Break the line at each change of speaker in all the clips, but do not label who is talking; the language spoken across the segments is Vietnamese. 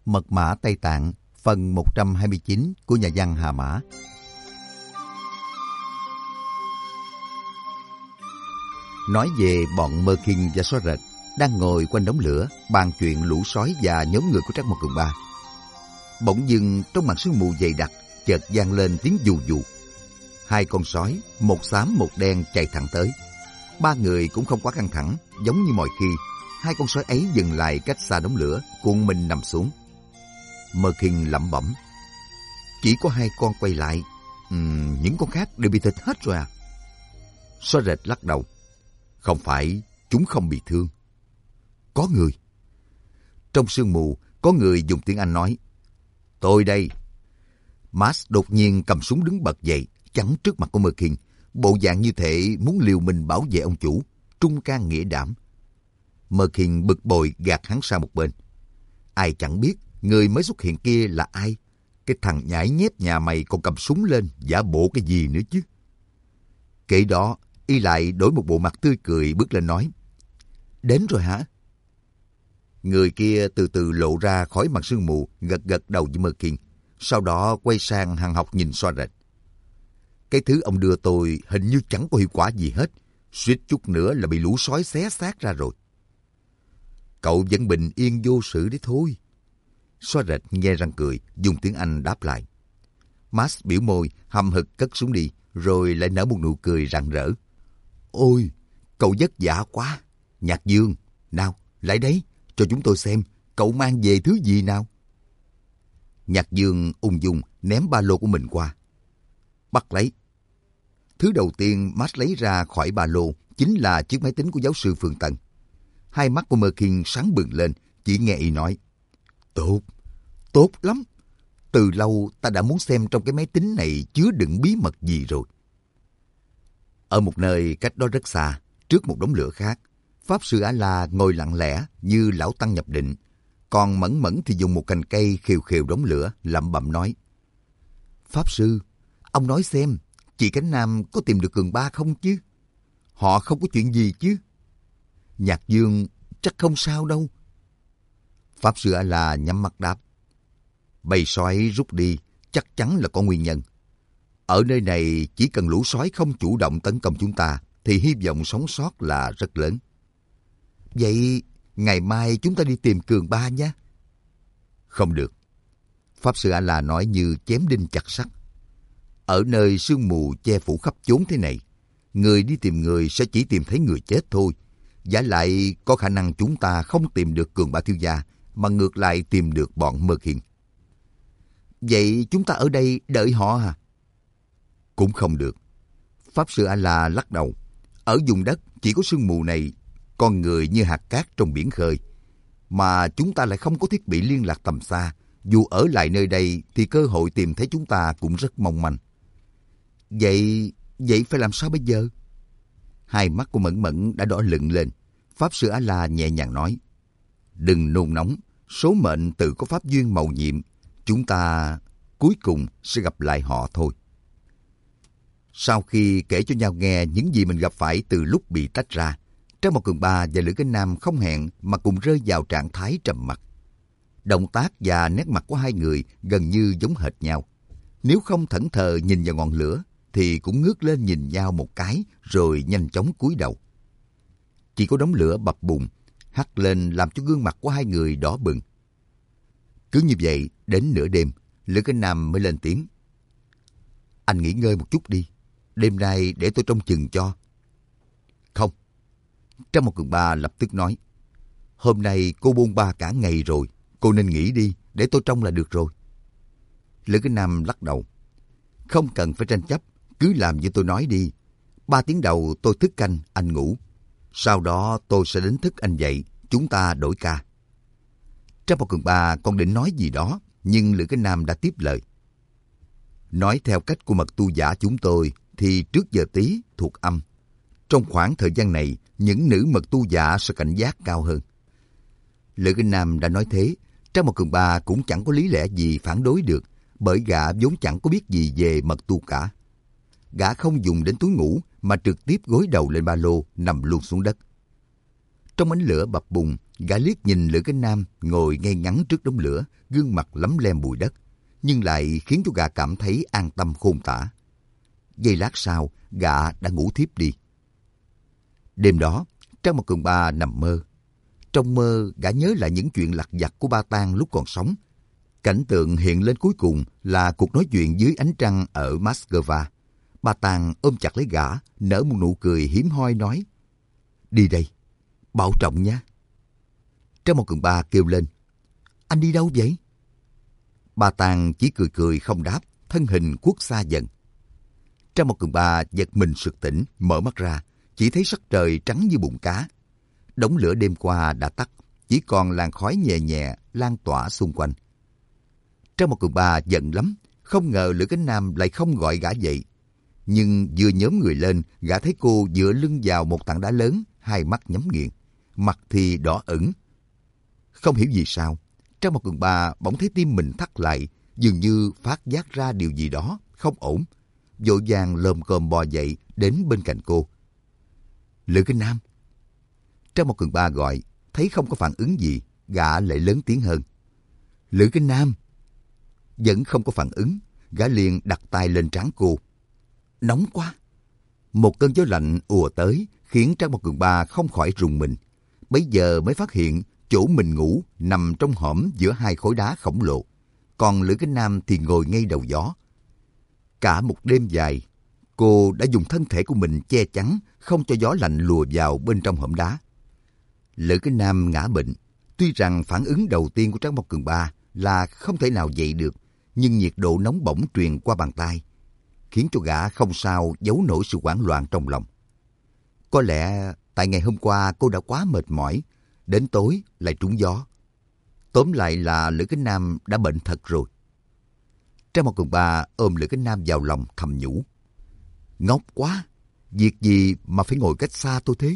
Mật mã Tây Tạng, phần 129 của nhà văn Hà Mã. Nói về bọn Mơ Kinh và Xóa Rệt đang ngồi quanh đống lửa bàn chuyện lũ sói và nhóm người của Trác Mộc Cường Ba. Bỗng dưng trong màn sương mù dày đặc chợt vang lên tiếng dù dù. Hai con sói, một xám một đen chạy thẳng tới. Ba người cũng không quá căng thẳng, giống như mọi khi. Hai con sói ấy dừng lại cách xa đống lửa, cuộn mình nằm xuống. Mơ Kinh lẩm bẩm: chỉ có hai con quay lại, những con khác đều bị thịt hết rồi à? Xóa Rệt lắc đầu: không phải, chúng không bị thương. Có người. Trong sương mù, có người dùng tiếng Anh nói: tôi đây. Max đột nhiên cầm súng đứng bật dậy, chắn trước mặt của Mơ Kinh, bộ dạng như thể muốn liều mình bảo vệ ông chủ, trung can nghĩa đảm. Mơ Kinh bực bội gạt hắn sang một bên. Ai chẳng biết người mới xuất hiện kia là ai. Cái thằng nhãi nhép nhà mày còn cầm súng lên, giả bộ cái gì nữa chứ. Kể đó, y lại đổi một bộ mặt tươi cười bước lên nói: đến rồi hả? Người kia từ từ lộ ra khỏi màn sương mù, gật gật đầu với Mơ Kinh, sau đó quay sang hằn học nhìn Xóa Rệt. Cái thứ ông đưa tôi hình như chẳng có hiệu quả gì hết, suýt chút nữa là bị lũ sói xé xác ra rồi. Cậu vẫn bình yên vô sự đấy thôi. Xóa Rệt nhe răng cười, dùng tiếng Anh đáp lại. Max biểu môi, hậm hực cất súng đi, rồi lại nở một nụ cười rạng rỡ. Ôi, cậu vất vả quá. Nhạc Dương, nào, lại đấy, cho chúng tôi xem, cậu mang về thứ gì nào? Nhạc Dương ung dung ném ba lô của mình qua. Bắt lấy. Thứ đầu tiên Max lấy ra khỏi ba lô chính là chiếc máy tính của giáo sư Phương Tân. Hai mắt của Mơ Kinh sáng bừng lên, chỉ nghe y nói: tốt, tốt lắm. Từ lâu ta đã muốn xem trong cái máy tính này chứa đựng bí mật gì rồi. Ở một nơi cách đó rất xa, trước một đống lửa khác, Pháp Sư A-la ngồi lặng lẽ như lão tăng nhập định. Còn Mẫn Mẫn thì dùng một cành cây khều khều đống lửa, lẩm bẩm nói: Pháp Sư, ông nói xem, chị Cánh Nam có tìm được Cường Ba không chứ? Họ không có chuyện gì chứ? Nhạc Dương chắc không sao đâu. Pháp Sư A-la nhắm mắt đáp: bầy sói rút đi, chắc chắn là có nguyên nhân. Ở nơi này chỉ cần lũ sói không chủ động tấn công chúng ta thì hy vọng sống sót là rất lớn. Vậy ngày mai chúng ta đi tìm Cường Ba nhé. Không được. Pháp Sư A-la nói như chém đinh chặt sắt. Ở nơi sương mù che phủ khắp chốn thế này, người đi tìm người sẽ chỉ tìm thấy người chết thôi. Vả lại có khả năng chúng ta không tìm được Cường Ba thiếu gia, mà ngược lại tìm được bọn Mơ Kinh. Vậy chúng ta ở đây đợi họ à? Cũng không được. Pháp Sư A-la lắc đầu. Ở vùng đất chỉ có sương mù này, con người như hạt cát trong biển khơi. Mà chúng ta lại không có thiết bị liên lạc tầm xa. Dù ở lại nơi đây thì cơ hội tìm thấy chúng ta cũng rất mong manh. Vậy phải làm sao bây giờ? Hai mắt của Mẫn Mẫn đã đỏ lựng lên. Pháp Sư A-la nhẹ nhàng nói: đừng nôn nóng, số mệnh tự có pháp duyên mầu nhiệm. Chúng ta cuối cùng sẽ gặp lại họ thôi. Sau khi kể cho nhau nghe những gì mình gặp phải từ lúc bị tách ra, Trác Mộc Cường Ba và Lữ Cánh Nam không hẹn mà cùng rơi vào trạng thái trầm mặc. Động tác và nét mặt của hai người gần như giống hệt nhau. Nếu không thẫn thờ nhìn vào ngọn lửa, thì cũng ngước lên nhìn nhau một cái rồi nhanh chóng cúi đầu. Chỉ có đống lửa bập bùng hắt lên làm cho gương mặt của hai người đỏ bừng. Cứ như vậy, đến nửa đêm, Lữ Cánh Nam mới lên tiếng: anh nghỉ ngơi một chút đi. Đêm nay để tôi trông chừng cho. Không. Trác Mộc Cường Ba lập tức nói: hôm nay cô bôn ba cả ngày rồi, cô nên nghỉ đi, để tôi trông là được rồi. Lữ Cánh Nam lắc đầu: không cần phải tranh chấp, cứ làm như tôi nói đi. 3 tiếng đầu tôi thức canh, anh ngủ. Sau đó tôi sẽ đến thức anh dậy, chúng ta đổi ca. Trác Mộc Cường Ba còn định nói gì đó, nhưng Lữ Cánh Nam đã tiếp lời: nói theo cách của mật tu giả chúng tôi thì trước giờ tí thuộc âm. Trong khoảng thời gian này, những nữ mật tu giả sẽ cảnh giác cao hơn. Lữ Cánh Nam đã nói thế, Trác Mộc Cường Ba cũng chẳng có lý lẽ gì phản đối được, bởi gã vốn chẳng có biết gì về mật tu cả. Gã không dùng đến túi ngủ mà trực tiếp gối đầu lên ba lô, nằm luôn xuống đất. Trong ánh lửa bập bùng, Gã liếc nhìn Lữ Cái Nam ngồi ngay ngắn trước đống lửa, gương mặt lấm lem bụi đất, nhưng lại khiến cho gã cảm thấy an tâm khôn tả. Giây lát sau, gã đã ngủ thiếp đi. Đêm đó, Trang Một Cường Ba nằm mơ. Trong mơ, gã nhớ lại những chuyện lặt vặt của Ba Tang lúc còn sống. Cảnh tượng hiện lên cuối cùng là cuộc nói chuyện dưới ánh trăng ở Moscow. Ba Tang ôm chặt lấy gã, nở một nụ cười hiếm hoi nói: "Đi đây, bảo trọng nha." Trang Một Cường Ba kêu lên: "Anh đi đâu vậy?" Ba Tang chỉ cười cười không đáp, thân hình khuất xa dần. Trang Một Cường Ba giật mình sực tỉnh, mở mắt ra, chỉ thấy sắc trời trắng như bụng cá. Đống lửa đêm qua đã tắt, chỉ còn làn khói nhẹ nhẹ lan tỏa xung quanh. Trang Một Cường Ba giận lắm, không ngờ Lữ Cánh Nam lại không gọi gã dậy. Nhưng vừa nhớm người lên, gã thấy cô dựa lưng vào một tảng đá lớn, hai mắt nhắm nghiền, mặt thì đỏ ửng. Không hiểu vì sao, Trang Một Cường Ba bỗng thấy tim mình thắt lại, dường như phát giác ra điều gì đó không ổn. Vội vàng lồm cồm bò dậy đến bên cạnh cô. "Lữ Cánh Nam." Trang Một Cường Ba gọi, thấy không có phản ứng gì, gã lại lớn tiếng hơn: "Lữ Cánh Nam." Vẫn không có phản ứng, gã liền đặt tay lên trán cô. "Nóng quá." Một cơn gió lạnh ùa tới, khiến Trang Một Cường Ba không khỏi rùng mình. Bấy giờ mới phát hiện chỗ mình ngủ nằm trong hõm giữa hai khối đá khổng lồ, còn Lữ Cánh Nam thì ngồi ngay đầu gió. Cả một đêm dài, cô đã dùng thân thể của mình che chắn, không cho gió lạnh lùa vào bên trong hõm đá. Lữ Cánh Nam ngã bệnh. Tuy rằng phản ứng đầu tiên của Trang Một Cường Ba là không thể nào dậy được, nhưng nhiệt độ nóng bỏng truyền qua bàn tay, khiến cho gã không sao giấu nổi sự hoảng loạn trong lòng. Có lẽ tại ngày hôm qua cô đã quá mệt mỏi, đến tối lại trúng gió. Tóm lại là Lữ Cánh Nam đã bệnh thật rồi. Trang Một Cường Ba ôm Lữ Cánh Nam vào lòng thầm nhủ: "Ngốc quá, việc gì mà phải ngồi cách xa tôi thế?"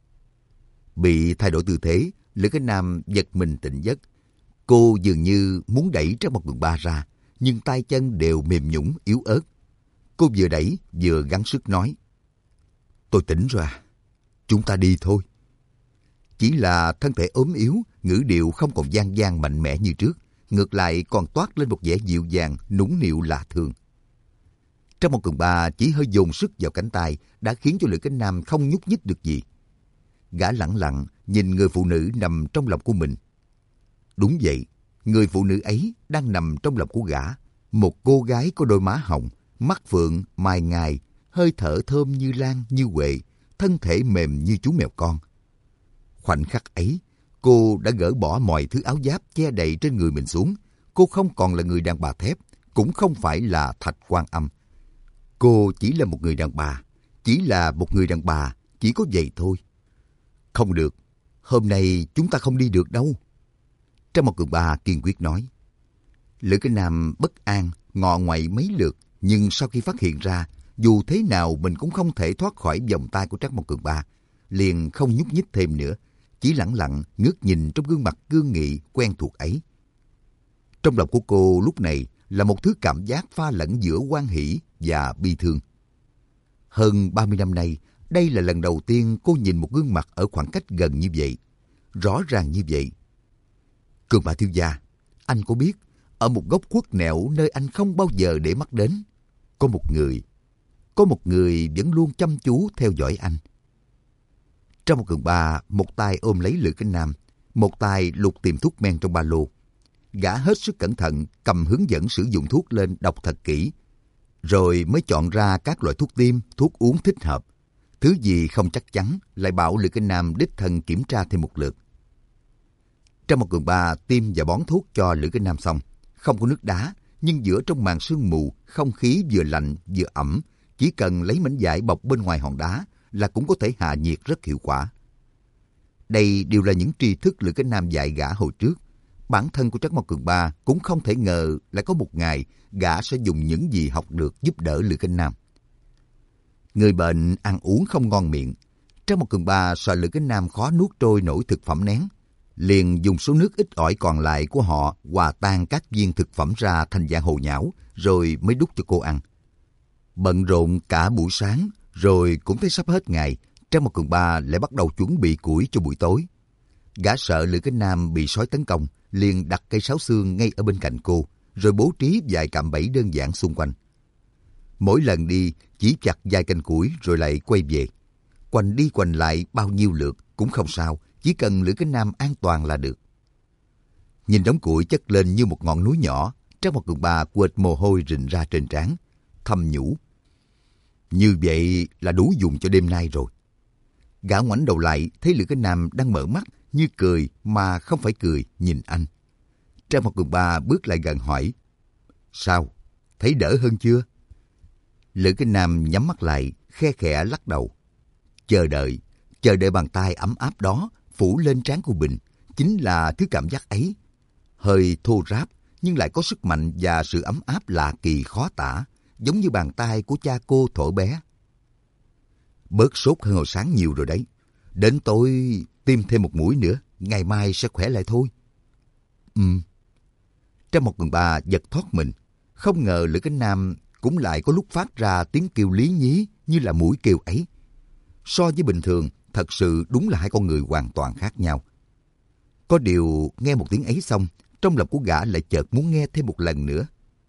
Bị thay đổi tư thế, Lữ Cánh Nam giật mình tỉnh giấc. Cô dường như muốn đẩy Trang Một Cường Ba ra, nhưng tay chân đều mềm nhũn yếu ớt. Cô vừa đẩy vừa gắng sức nói: "Tôi tỉnh rồi à, chúng ta đi thôi." Chỉ là thân thể ốm yếu, ngữ điệu không còn vang vang mạnh mẽ như trước, ngược lại còn toát lên một vẻ dịu dàng, nũng nịu lạ thường. Trang Một Cường Ba chỉ hơi dồn sức vào cánh tay đã khiến cho Lữ Cánh Nam không nhúc nhích được gì. Gã lẳng lặng nhìn người phụ nữ nằm trong lòng của mình. Đúng vậy, người phụ nữ ấy đang nằm trong lòng của gã, một cô gái có đôi má hồng, mắt phượng, mày ngài, hơi thở thơm như lan như huệ, thân thể mềm như chú mèo con. Khoảnh khắc ấy, cô đã gỡ bỏ mọi thứ áo giáp che đậy trên người mình xuống. Cô không còn là người đàn bà thép, cũng không phải là Thạch Quan Âm. Cô chỉ là một người đàn bà, chỉ là một người đàn bà, chỉ có vậy thôi. "Không được, hôm nay chúng ta không đi được đâu." Trang Một Cường Ba kiên quyết nói. Lữ Cánh Nam bất an, ngọ ngoậy mấy lượt, nhưng sau khi phát hiện ra, dù thế nào mình cũng không thể thoát khỏi vòng tay của Trang Một Cường Ba, liền không nhúc nhích thêm nữa, chỉ lẳng lặng ngước nhìn trong gương mặt cương nghị quen thuộc ấy. Trong lòng của cô lúc này là một thứ cảm giác pha lẫn giữa hoan hỉ và bi thương. Hơn 30 năm nay, đây là lần đầu tiên cô nhìn một gương mặt ở khoảng cách gần như vậy, rõ ràng như vậy. "Cường Ba thiếu gia, anh có biết, ở một góc khuất nẻo nơi anh không bao giờ để mắt đến, có một người vẫn luôn chăm chú theo dõi anh." Trang Một Cường Ba một tay ôm lấy Lữ Cánh Nam, một tay lục tìm thuốc men trong ba lô. Gã hết sức cẩn thận cầm hướng dẫn sử dụng thuốc lên đọc thật kỹ, rồi mới chọn ra các loại thuốc tiêm, thuốc uống thích hợp. Thứ gì không chắc chắn lại bảo Lữ Cánh Nam đích thân kiểm tra thêm một lượt. Trang Một Cường Ba tiêm và bón thuốc cho Lữ Cánh Nam xong, không có nước đá, nhưng giữa trong màn sương mù, không khí vừa lạnh vừa ẩm, chỉ cần lấy mảnh vải bọc bên ngoài hòn đá là cũng có thể hạ nhiệt rất hiệu quả. Đây đều là những tri thức Lữ Cánh Nam dạy gã hồi trước. Bản thân của Trang Một Cường Ba cũng không thể ngờ lại có một ngày gã sẽ dùng những gì học được giúp đỡ Lữ Cánh Nam. Người bệnh ăn uống không ngon miệng, Trang Một Cường Ba sợ Lữ Cánh Nam khó nuốt trôi nổi thực phẩm nén, liền dùng số nước ít ỏi còn lại của họ hòa tan các viên thực phẩm ra thành dạng hồ nhão, rồi mới đút cho cô ăn. Bận rộn cả buổi sáng, rồi cũng thấy sắp hết ngày, Trang Một Cường Ba lại bắt đầu chuẩn bị củi cho buổi tối. Gã sợ Lữ Cái Nam bị sói tấn công, liền đặt cây sáo xương ngay ở bên cạnh cô, rồi bố trí vài cạm bẫy đơn giản xung quanh. Mỗi lần đi chỉ chặt vài cành củi rồi lại quay về. Quanh đi quanh lại bao nhiêu lượt cũng không sao, chỉ cần Lữ Cái Nam an toàn là được. Nhìn đống củi chất lên như một ngọn núi nhỏ, Trác Mộc Cường Ba quệt mồ hôi rình ra trên trán, thầm nhủ: như vậy là đủ dùng cho đêm nay rồi. Gã ngoảnh đầu lại thấy Lữ Cái Nam đang mở mắt, như cười mà không phải cười, nhìn anh. Trác Mộc Cường Ba bước lại gần hỏi: sao, thấy đỡ hơn chưa? Lữ Cái Nam nhắm mắt lại, khe khẽ lắc đầu. Chờ đợi bàn tay ấm áp đó phủ lên trán của Bình, chính là thứ cảm giác ấy. Hơi thô ráp, nhưng lại có sức mạnh và sự ấm áp lạ kỳ khó tả, giống như bàn tay của cha cô thuở bé. Bớt sốt hơn hồi sáng nhiều rồi đấy. Đến tối tiêm thêm một mũi nữa, ngày mai sẽ khỏe lại thôi. Trác Mộc Cường Ba giật thoát mình. Không ngờ Lữ Cái Nam cũng lại có lúc phát ra tiếng kêu lý nhí như là mũi kêu ấy. So với bình thường, thật sự đúng là hai con người hoàn toàn khác nhau. Có điều nghe một tiếng ấy xong, trong lòng của gã lại chợt muốn nghe thêm một lần nữa.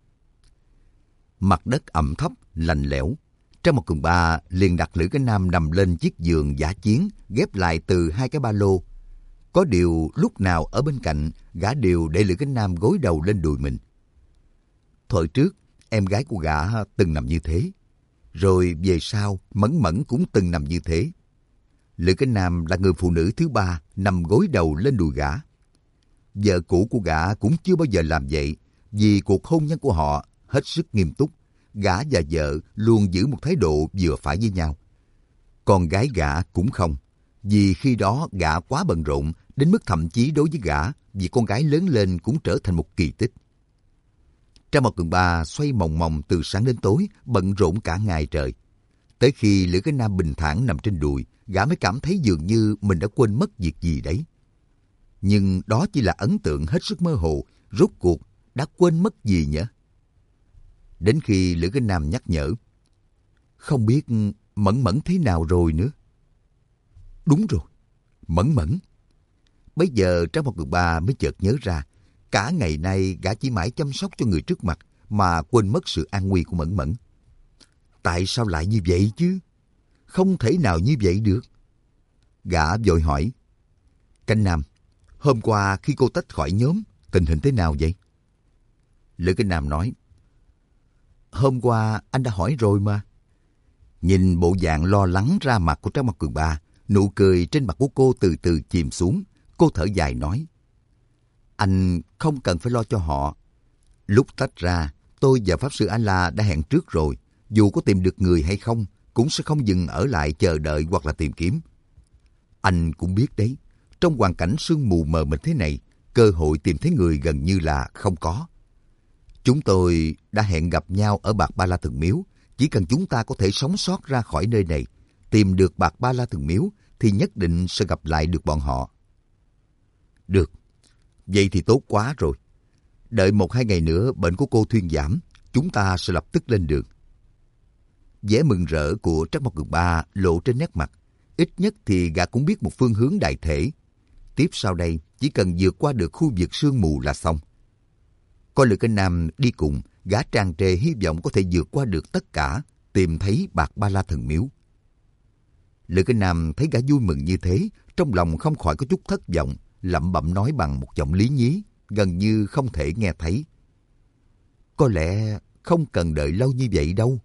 Mặt đất ẩm thấp, lạnh lẽo. Trác Mộc Cường Ba liền đặt Lữ Cái Nam nằm lên chiếc giường dã chiến, ghép lại từ hai cái ba lô. Có điều lúc nào ở bên cạnh, gã đều để Lữ Cái Nam gối đầu lên đùi mình. Thời trước, em gái của gã từng nằm như thế. Rồi về sau, Mẫn Mẫn cũng từng nằm như thế. Lữ Cái Nam là người phụ nữ thứ ba nằm gối đầu lên đùi gã. Vợ cũ của gã cũng chưa bao giờ làm vậy, vì cuộc hôn nhân của họ hết sức nghiêm túc. Gã và vợ luôn giữ một thái độ vừa phải với nhau. Con gái gã cũng không, vì khi đó gã quá bận rộn, đến mức thậm chí đối với gã, vì con gái lớn lên cũng trở thành một kỳ tích. Trác Mộc Cường Ba xoay mòng mòng từ sáng đến tối, bận rộn cả ngày trời. Tới khi Lữ Cái Nam bình thản nằm trên đùi, gã mới cảm thấy dường như mình đã quên mất việc gì đấy. Nhưng đó chỉ là ấn tượng hết sức mơ hồ, rốt cuộc đã quên mất gì nhỉ? Đến khi Lữ Cái Nam nhắc nhở: không biết Mẫn Mẫn thế nào rồi nữa. Đúng rồi, Mẫn Mẫn. Bây giờ Trác Mộc Cường Ba mới chợt nhớ ra, cả ngày nay gã chỉ mãi chăm sóc cho người trước mặt mà quên mất sự an nguy của Mẫn Mẫn. Tại sao lại như vậy chứ? Không thể nào như vậy được. Gã vội hỏi: Canh Nam, hôm qua khi cô tách khỏi nhóm, tình hình thế nào vậy? Lữ Cái Nam nói: hôm qua anh đã hỏi rồi mà. Nhìn bộ dạng lo lắng ra mặt của Trác Mộc Cường Ba, nụ cười trên mặt của cô từ từ chìm xuống. Cô thở dài nói: anh không cần phải lo cho họ. Lúc tách ra, tôi và Pháp Sư A-la đã hẹn trước rồi. Dù có tìm được người hay không, cũng sẽ không dừng ở lại chờ đợi hoặc là tìm kiếm. Anh cũng biết đấy, trong hoàn cảnh sương mù mờ mịt thế này, cơ hội tìm thấy người gần như là không có. Chúng tôi đã hẹn gặp nhau ở Bạc Ba La Thần Miếu. Chỉ cần chúng ta có thể sống sót ra khỏi nơi này, tìm được Bạc Ba La Thần Miếu, thì nhất định sẽ gặp lại được bọn họ. Được, vậy thì tốt quá rồi. Đợi 1-2 ngày nữa bệnh của cô thuyên giảm, chúng ta sẽ lập tức lên đường. Vẻ mừng rỡ của Trác Mộc Cường Ba lộ trên nét mặt. Ít nhất thì gã cũng biết một phương hướng đại thể. Tiếp sau đây, chỉ cần vượt qua được khu vực sương mù là xong. Có Lữ Cái Nam đi cùng, gã tràn trề hy vọng có thể vượt qua được tất cả, tìm thấy Bạc Ba La Thần Miếu. Lữ Cái Nam thấy gã vui mừng như thế, trong lòng không khỏi có chút thất vọng, lẩm bẩm nói bằng một giọng lý nhí, gần như không thể nghe thấy. Có lẽ không cần đợi lâu như vậy đâu.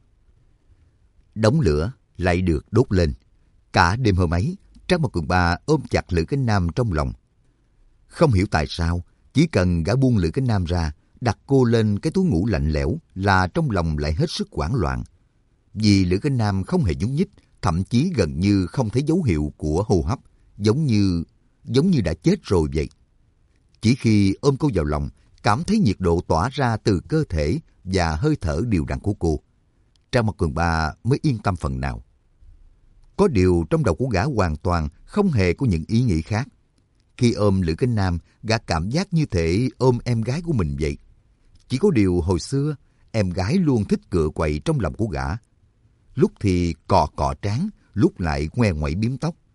Đống lửa lại được đốt lên. Cả đêm hôm ấy, Trác Mộc Cường Ba ôm chặt Lữ Cái Nam trong lòng. Không hiểu tại sao, chỉ cần gã buông Lữ Cái Nam ra, đặt cô lên cái túi ngủ lạnh lẽo là trong lòng lại hết sức hoảng loạn. Vì Lữ Cái Nam không hề nhúc nhích, thậm chí gần như không thấy dấu hiệu của hô hấp, giống như đã chết rồi vậy. Chỉ khi ôm cô vào lòng, cảm thấy nhiệt độ tỏa ra từ cơ thể và hơi thở đều đặn của cô, Trác Mộc Cường Ba mới yên tâm phần nào. Có điều trong đầu của gã hoàn toàn không hề có những ý nghĩ khác. Khi ôm Lữ Cái Nam, gã cảm giác như thể ôm em gái của mình vậy. Chỉ có điều hồi xưa, em gái luôn thích cựa quậy trong lòng của gã. Lúc thì cọ cọ trán, lúc lại ngoe ngoẩy bím tóc.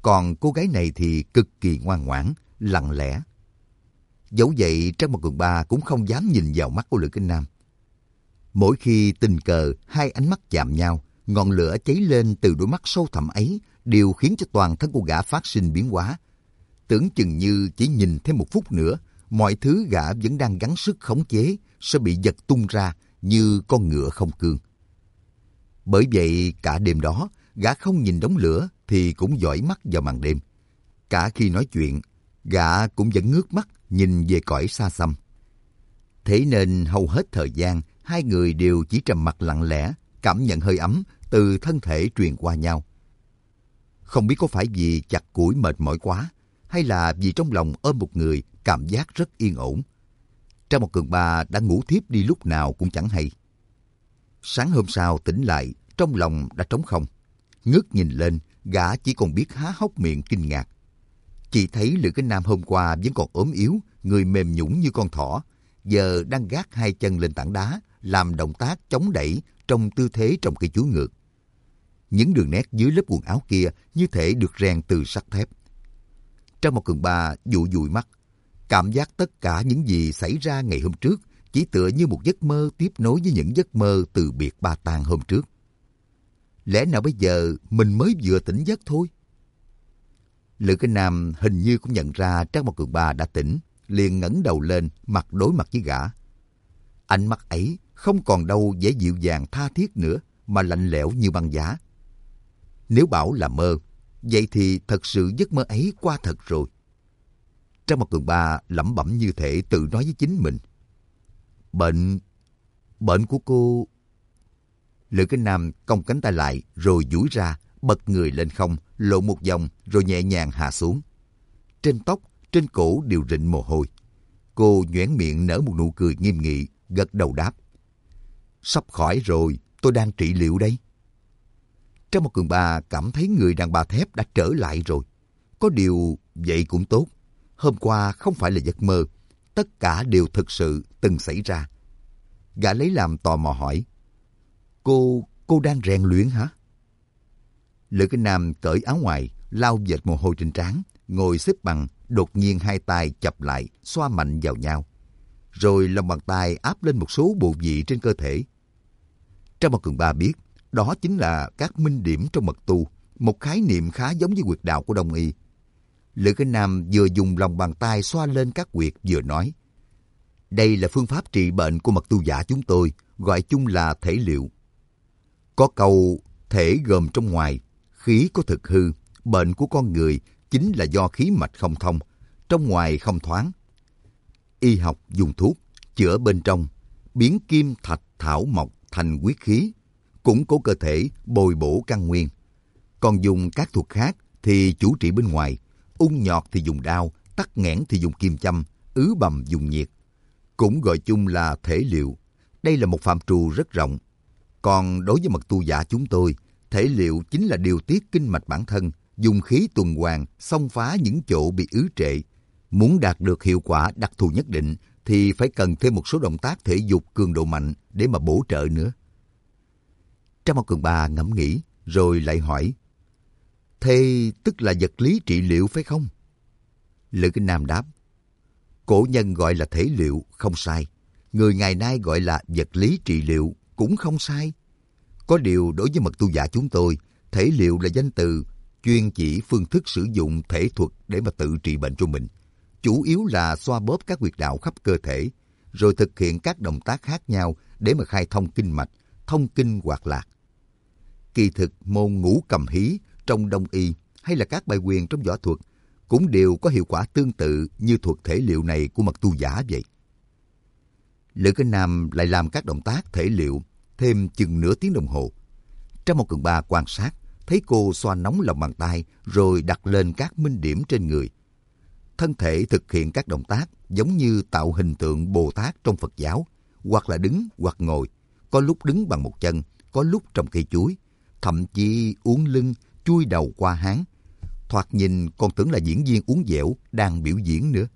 Còn cô gái này thì cực kỳ ngoan ngoãn, lặng lẽ. Dẫu vậy, Trang Một Cường Ba cũng không dám nhìn vào mắt của Lữ Kinh Nam. Mỗi khi tình cờ hai ánh mắt chạm nhau, ngọn lửa cháy lên từ đôi mắt sâu thẳm ấy đều khiến cho toàn thân của gã phát sinh biến hóa. Tưởng chừng như chỉ nhìn thêm một phút nữa, mọi thứ gã vẫn đang gắng sức khống chế sẽ bị giật tung ra như con ngựa không cương. Bởi vậy cả đêm đó, gã không nhìn đống lửa thì cũng dõi mắt vào màn đêm. Cả khi nói chuyện, gã cũng vẫn ngước mắt nhìn về cõi xa xăm. Thế nên hầu hết thời gian, hai người đều chỉ trầm mặc lặng lẽ, cảm nhận hơi ấm từ thân thể truyền qua nhau. Không biết có phải vì chặt củi mệt mỏi quá, hay là vì trong lòng ôm một người cảm giác rất yên ổn. Trang Một Cường Ba đã ngủ thiếp đi lúc nào cũng chẳng hay. Sáng hôm sau tỉnh lại, trong lòng đã trống không. Ngước nhìn lên, gã chỉ còn biết há hốc miệng kinh ngạc. Chỉ thấy Lữ Kinh Nam hôm qua vẫn còn ốm yếu, người mềm nhũn như con thỏ, giờ đang gác hai chân lên tảng đá, làm động tác chống đẩy trong tư thế trồng cây chuối ngược. Những đường nét dưới lớp quần áo kia như thể được rèn từ sắt thép. Trang Một Cường Ba dụi dụi mắt, cảm giác tất cả những gì xảy ra ngày hôm trước chỉ tựa như một giấc mơ tiếp nối với những giấc mơ từ biệt Ba Tàng hôm trước. Lẽ nào bây giờ mình mới vừa tỉnh giấc thôi? Lữ Kinh Nam hình như cũng nhận ra Trang Một Cường Ba đã tỉnh, liền ngẩng đầu lên, mặt đối mặt với gã. Ánh mắt ấy không còn đâu vẻ dịu dàng tha thiết nữa, mà lạnh lẽo như băng giá. Nếu bảo là mơ, vậy thì thật sự giấc mơ ấy qua thật rồi. Trang Một Cường Ba lẩm bẩm như thể tự nói với chính mình. Bệnh của cô... Lữ Kinh Nam cong cánh tay lại rồi duỗi ra, bật người lên không, lộn một vòng rồi nhẹ nhàng hạ xuống. Trên tóc, trên cổ đều rịn mồ hôi. Cô nhoẻn miệng nở một nụ cười nghiêm nghị, gật đầu đáp. Sắp khỏi rồi, tôi đang trị liệu đây. Trang Một Cường Ba cảm thấy người đàn bà thép đã trở lại rồi. Có điều vậy cũng tốt. Hôm qua không phải là giấc mơ. Tất cả đều thực sự từng xảy ra. Gã lấy làm tò mò hỏi. Cô đang rèn luyện hả? Lữ Kinh Nam cởi áo ngoài, lau vệt mồ hôi trên trán, ngồi xếp bằng, đột nhiên hai tay chập lại, xoa mạnh vào nhau. Rồi lòng bàn tay áp lên một số bộ vị trên cơ thể. Trang Một Cường Ba biết, đó chính là các minh điểm trong mật tu, một khái niệm khá giống với huyệt đạo của Đông y. Lữ Kinh Nam vừa dùng lòng bàn tay xoa lên các huyệt vừa nói. Đây là phương pháp trị bệnh của mật tu giả chúng tôi, gọi chung là thể liệu. Có câu thể gồm trong ngoài, khí có thực hư, bệnh của con người chính là do khí mạch không thông, trong ngoài không thoáng. Y học dùng thuốc, chữa bên trong, biến kim thạch thảo mộc thành huyết khí, củng cố cơ thể, bồi bổ căn nguyên. Còn dùng các thuật khác thì chủ trị bên ngoài, ung nhọt thì dùng đao, tắc nghẽn thì dùng kim châm, ứ bầm dùng nhiệt. Cũng gọi chung là thể liệu. Đây là một phạm trù rất rộng. Còn đối với mật tu giả chúng tôi, thể liệu chính là điều tiết kinh mạch bản thân, dùng khí tuần hoàn, xông phá những chỗ bị ứ trệ. Muốn đạt được hiệu quả đặc thù nhất định thì phải cần thêm một số động tác thể dục cường độ mạnh để mà bổ trợ nữa. Trang Một Cường Ba ngẫm nghĩ, rồi lại hỏi. Thế tức là vật lý trị liệu phải không? Lữ Kinh Nam đáp. Cổ nhân gọi là thể liệu, không sai. Người ngày nay gọi là vật lý trị liệu, cũng không sai. Có điều đối với mật tu giả chúng tôi, thể liệu là danh từ chuyên chỉ phương thức sử dụng thể thuật để mà tự trị bệnh cho mình. Chủ yếu là xoa bóp các huyệt đạo khắp cơ thể, rồi thực hiện các động tác khác nhau để mà khai thông kinh mạch, thông kinh hoạt lạc. Kỳ thực môn ngũ cầm hí trong Đông y hay là các bài quyền trong võ thuật cũng đều có hiệu quả tương tự như thuật thể liệu này của mật tu giả vậy. Lữ Kinh Nam lại làm các động tác thể liệu thêm chừng nửa tiếng đồng hồ. Trang Một Cường Ba quan sát, thấy cô xoa nóng lòng bàn tay rồi đặt lên các minh điểm trên người. Thân thể thực hiện các động tác giống như tạo hình tượng Bồ Tát trong Phật giáo, hoặc là đứng hoặc ngồi, có lúc đứng bằng một chân, có lúc trồng cây chuối, thậm chí uốn lưng, chui đầu qua háng. Thoạt nhìn còn tưởng là diễn viên uốn dẻo đang biểu diễn nữa.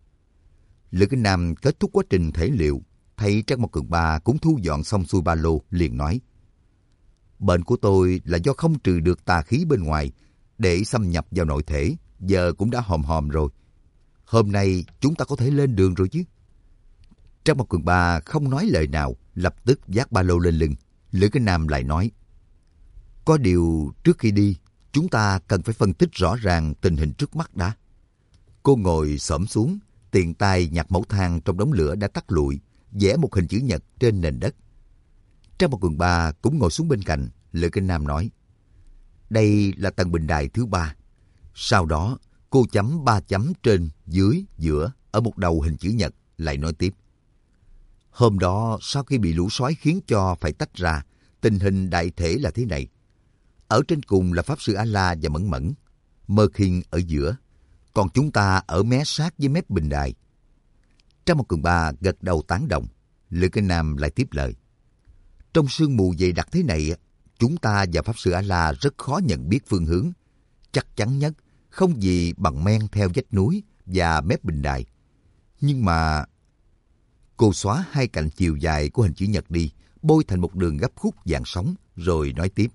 Lữ Kinh Nam kết thúc quá trình thể liệu, thấy Trang Một Cường Ba cũng thu dọn xong xuôi ba lô, liền nói. Bệnh của tôi là do không trừ được tà khí bên ngoài, để xâm nhập vào nội thể, giờ cũng đã hòm hòm rồi. Hôm nay chúng ta có thể lên đường rồi chứ. Trang Một Cường Ba không nói lời nào, lập tức vác ba lô lên lưng. Lữ Cái Nam lại nói, có điều trước khi đi, chúng ta cần phải phân tích rõ ràng tình hình trước mắt đã. Cô ngồi xổm xuống, tiện tay nhặt mẩu than trong đống lửa đã tắt lụi, vẽ một hình chữ nhật trên nền đất. Trang Một Cường Ba cũng ngồi xuống bên cạnh. Lữ Cái Nam nói, đây là tầng bình đài thứ 3. Sau đó, cô chấm 3 chấm trên, dưới, giữa ở một đầu hình chữ nhật, lại nói tiếp. Hôm đó, sau khi bị lũ sói khiến cho phải tách ra, tình hình đại thể là thế này. Ở trên cùng là Pháp Sư A-La và Mẫn Mẫn, Mơ Khiên ở giữa, còn chúng ta ở mé sát với mép bình đài. Trang Một Cường Ba gật đầu tán đồng. Lữ Cái Nam lại tiếp lời. Trong sương mù dày đặc thế này, chúng ta và Pháp Sư A-La rất khó nhận biết phương hướng. Chắc chắn nhất, không gì bằng men theo vách núi và mép bình đài. Nhưng mà... Cô xóa 2 cạnh chiều dài của hình chữ nhật đi, bôi thành một đường gấp khúc dạng sóng, rồi nói tiếp.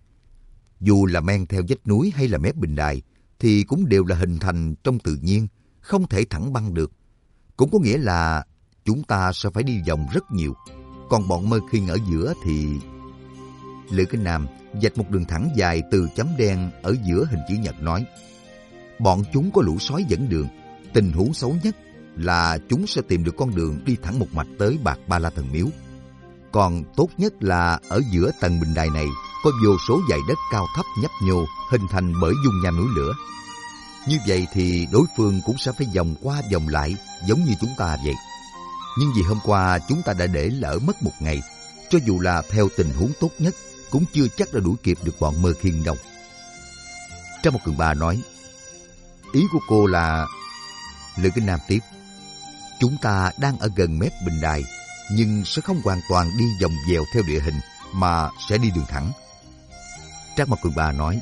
Dù là men theo vách núi hay là mép bình đài, thì cũng đều là hình thành trong tự nhiên, không thể thẳng băng được. Cũng có nghĩa là chúng ta sẽ phải đi vòng rất nhiều. Còn bọn Mơ Khiên ở giữa thì... Lữ Cái Nam vạch một đường thẳng dài từ chấm đen ở giữa hình chữ nhật nói. Bọn chúng có lũ sói dẫn đường. Tình huống xấu nhất là chúng sẽ tìm được con đường đi thẳng một mạch tới Bạc Ba La Thần Miếu. Còn tốt nhất là ở giữa tầng bình đài này có vô số dải đất cao thấp nhấp nhô hình thành bởi dung nham núi lửa. Như vậy thì đối phương cũng sẽ phải vòng qua vòng lại giống như chúng ta vậy. Nhưng vì hôm qua chúng ta đã để lỡ mất một ngày, cho dù là theo tình huống tốt nhất cũng chưa chắc đã đuổi kịp được bọn Mơ Khiên đâu. Trang Một Cường Ba nói, ý của cô là... Lữ Cái Nam tiếp, chúng ta đang ở gần mép bình đài, nhưng sẽ không hoàn toàn đi vòng vèo theo địa hình, mà sẽ đi đường thẳng. Trang Một Cường Ba nói,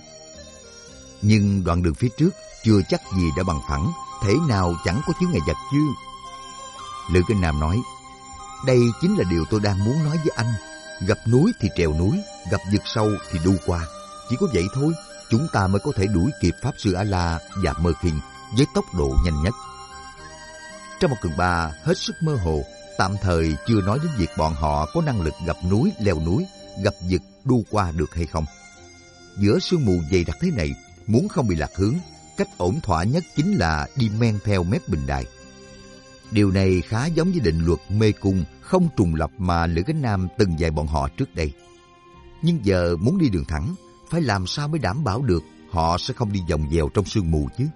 nhưng đoạn đường phía trước chưa chắc gì đã bằng phẳng, thể nào chẳng có chướng ngại vật chứ. Lữ Cái Nam nói, đây chính là điều tôi đang muốn nói với anh. Gặp núi thì trèo núi, gặp vực sâu thì đu qua. Chỉ có vậy thôi, chúng ta mới có thể đuổi kịp Pháp Sư A-La và Mơ Khiên với tốc độ nhanh nhất. Trang Một Cường Ba hết sức mơ hồ, tạm thời chưa nói đến việc bọn họ có năng lực gặp núi, leo núi, gặp vực, đu qua được hay không. Giữa sương mù dày đặc thế này, muốn không bị lạc hướng, cách ổn thỏa nhất chính là đi men theo mép bình đài. Điều này khá giống với định luật mê cung không trùng lập mà Lữ Cái Nam từng dạy bọn họ trước đây. Nhưng giờ muốn đi đường thẳng, phải làm sao mới đảm bảo được họ sẽ không đi vòng vèo trong sương mù chứ?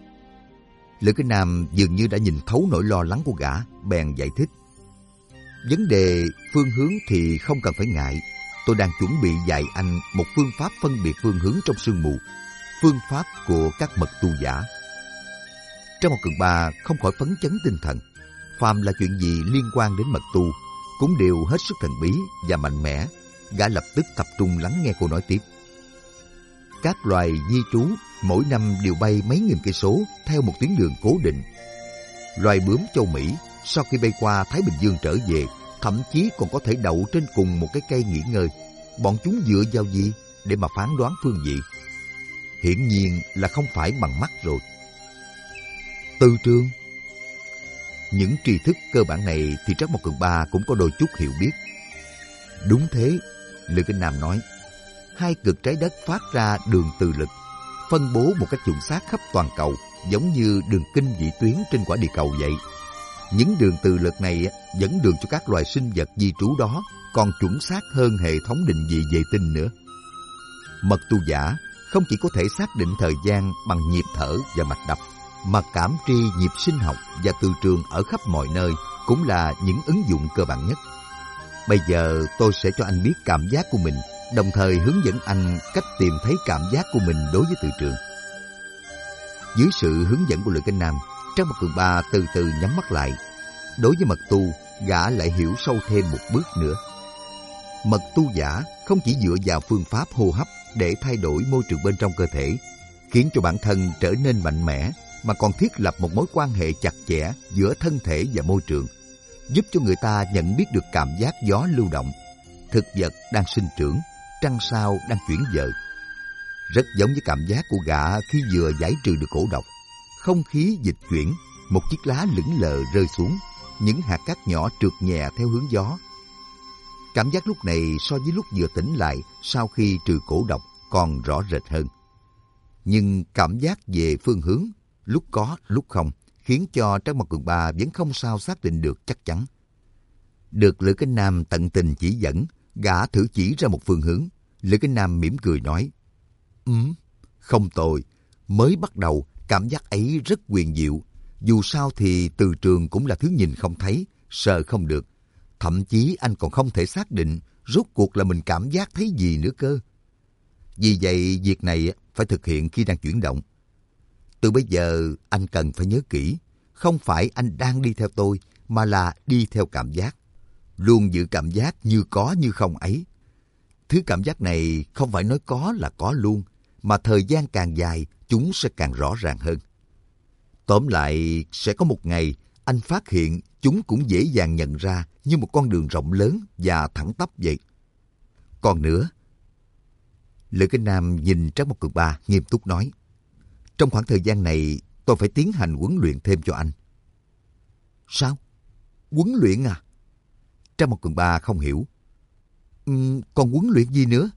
Lữ Cái Nam dường như đã nhìn thấu nỗi lo lắng của gã, bèn giải thích. Vấn đề phương hướng thì không cần phải ngại. Tôi đang chuẩn bị dạy anh một phương pháp phân biệt phương hướng trong sương mù, phương pháp của các mật tu giả. Trang Một Cường Ba không khỏi phấn chấn tinh thần. Phàm là chuyện gì liên quan đến mật tu cũng đều hết sức thần bí và mạnh mẽ. Gã lập tức tập trung lắng nghe cô nói tiếp. Các loài di trú mỗi năm đều bay mấy nghìn cây số theo một tuyến đường cố định. Loài bướm châu Mỹ sau khi bay qua Thái Bình Dương trở về, thậm chí còn có thể đậu trên cùng một cái cây nghỉ ngơi. Bọn chúng dựa vào gì để mà phán đoán phương vị? Hiển nhiên là không phải bằng mắt rồi. Tư trương. Những tri thức cơ bản này thì Trác Mộc Cường Ba cũng có đôi chút hiểu biết. Đúng thế, Lữ Kinh Nam nói. 2 cực trái đất phát ra đường từ lực, phân bố một cách chuẩn xác khắp toàn cầu, giống như đường kinh vị tuyến trên quả địa cầu vậy. Những đường từ lực này dẫn đường cho các loài sinh vật di trú đó còn chuẩn xác hơn hệ thống định vị vệ tinh nữa. Mật tu giả không chỉ có thể xác định thời gian bằng nhịp thở và mạch đập, mà cảm tri nhịp sinh học và từ trường ở khắp mọi nơi cũng là những ứng dụng cơ bản nhất. Bây giờ tôi sẽ cho anh biết cảm giác của mình, đồng thời hướng dẫn anh cách tìm thấy cảm giác của mình đối với từ trường. Dưới sự hướng dẫn của Lữ Kinh Nam, Trác Mộc Cường Ba từ từ nhắm mắt lại. Đối với mật tu, gã lại hiểu sâu thêm một bước nữa. Mật tu giả không chỉ dựa vào phương pháp hô hấp để thay đổi môi trường bên trong cơ thể, khiến cho bản thân trở nên mạnh mẽ, mà còn thiết lập một mối quan hệ chặt chẽ giữa thân thể và môi trường, giúp cho người ta nhận biết được cảm giác gió lưu động, thực vật đang sinh trưởng, trăng sao đang chuyển dời. rất giống với cảm giác của gã khi vừa giải trừ được cổ độc. Không khí dịch chuyển, một chiếc lá lững lờ rơi xuống, những hạt cát nhỏ trượt nhẹ theo hướng gió. Cảm giác lúc này so với lúc vừa tỉnh lại sau khi trừ cổ độc còn rõ rệt hơn. Nhưng cảm giác về phương hướng, lúc có lúc không, khiến cho Trác Mộc Cường Ba vẫn không sao xác định được chắc chắn. Được Lữ Cánh Nam tận tình chỉ dẫn, gã thử chỉ ra một phương hướng. Lữ Cánh Nam mỉm cười nói, không tồi, mới bắt đầu cảm giác ấy rất huyền diệu. Dù sao thì từ trường cũng là thứ nhìn không thấy, sợ không được. Thậm chí anh còn không thể xác định rốt cuộc là mình cảm giác thấy gì nữa cơ. Vì vậy, việc này phải thực hiện khi đang chuyển động. Từ bây giờ, anh cần phải nhớ kỹ, không phải anh đang đi theo tôi, mà là đi theo cảm giác. Luôn giữ cảm giác như có như không ấy. Thứ cảm giác này không phải nói có là có luôn, mà thời gian càng dài, chúng sẽ càng rõ ràng hơn. Tóm lại, sẽ có một ngày, anh phát hiện chúng cũng dễ dàng nhận ra như một con đường rộng lớn và thẳng tắp vậy. Còn nữa, Lữ Cánh Nam nhìn Trác Mộc Cường Ba nghiêm túc nói, trong khoảng thời gian này, tôi phải tiến hành huấn luyện thêm cho anh. Sao? Huấn luyện à? Trác Mộc Cường Ba không hiểu. Còn huấn luyện gì nữa?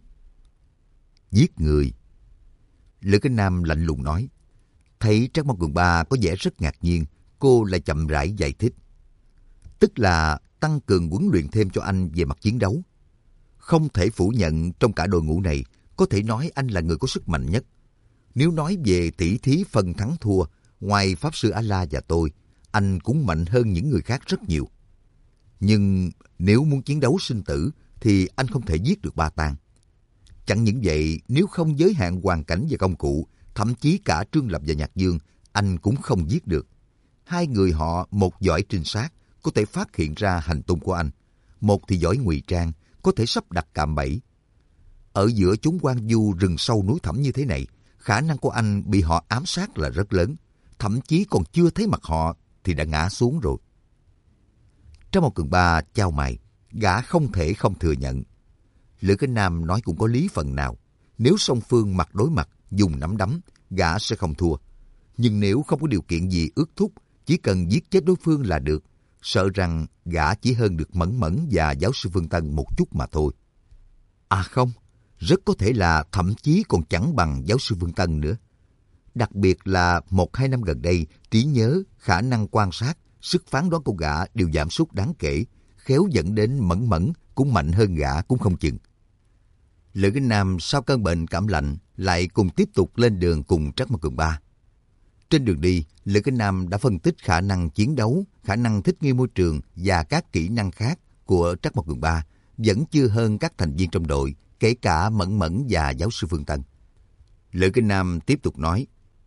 Giết người. Lữ Cánh Nam lạnh lùng nói. Thấy Trác Mộc Cường Ba có vẻ rất ngạc nhiên, cô lại chậm rãi giải thích. Tức là tăng cường huấn luyện thêm cho anh về mặt chiến đấu. Không thể phủ nhận trong cả đội ngũ này, có thể nói anh là người có sức mạnh nhất. Nếu nói về tỷ thí phân thắng thua, ngoài Pháp Sư A-La và tôi, anh cũng mạnh hơn những người khác rất nhiều. Nhưng nếu muốn chiến đấu sinh tử, thì anh không thể giết được Ba Tang. Chẳng những vậy, nếu không giới hạn hoàn cảnh và công cụ, thậm chí cả Trương Lập và Nhạc Dương, anh cũng không giết được. Hai người họ, một giỏi trinh sát, có thể phát hiện ra hành tung của anh. Một thì giỏi ngụy trang, có thể sắp đặt cạm bẫy. Ở giữa chốn hoang vu rừng sâu núi thẳm như thế này, khả năng của anh bị họ ám sát là rất lớn. Thậm chí còn chưa thấy mặt họ thì đã ngã xuống rồi. Trác Mộc Cường Ba chau mày, gã không thể không thừa nhận. Lữ Cánh Nam nói cũng có lý phần nào. Nếu song phương mặt đối mặt, dùng nắm đấm, gã sẽ không thua. Nhưng nếu không có điều kiện gì ước thúc, chỉ cần giết chết đối phương là được, sợ rằng gã chỉ hơn được Mẫn Mẫn và giáo sư Phương Tân một chút mà thôi. À không, rất có thể là thậm chí còn chẳng bằng giáo sư Phương Tân nữa. Đặc biệt là 1-2 năm gần đây, trí nhớ, khả năng quan sát, sức phán đoán của gã đều giảm sút đáng kể, khéo dẫn đến Mẫn Mẫn cũng mạnh hơn gã cũng không chừng. Lữ Cánh Nam sau cơn bệnh cảm lạnh lại cùng tiếp tục lên đường cùng Trác Mộc Cường Ba. Trên đường đi, Lữ Cánh Nam đã phân tích khả năng chiến đấu, khả năng thích nghi môi trường và các kỹ năng khác của Trác Mộc Cường Ba vẫn chưa hơn các thành viên trong đội, kể cả Mẫn Mẫn và giáo sư Phương Tân. Lữ Cánh Nam tiếp tục nói,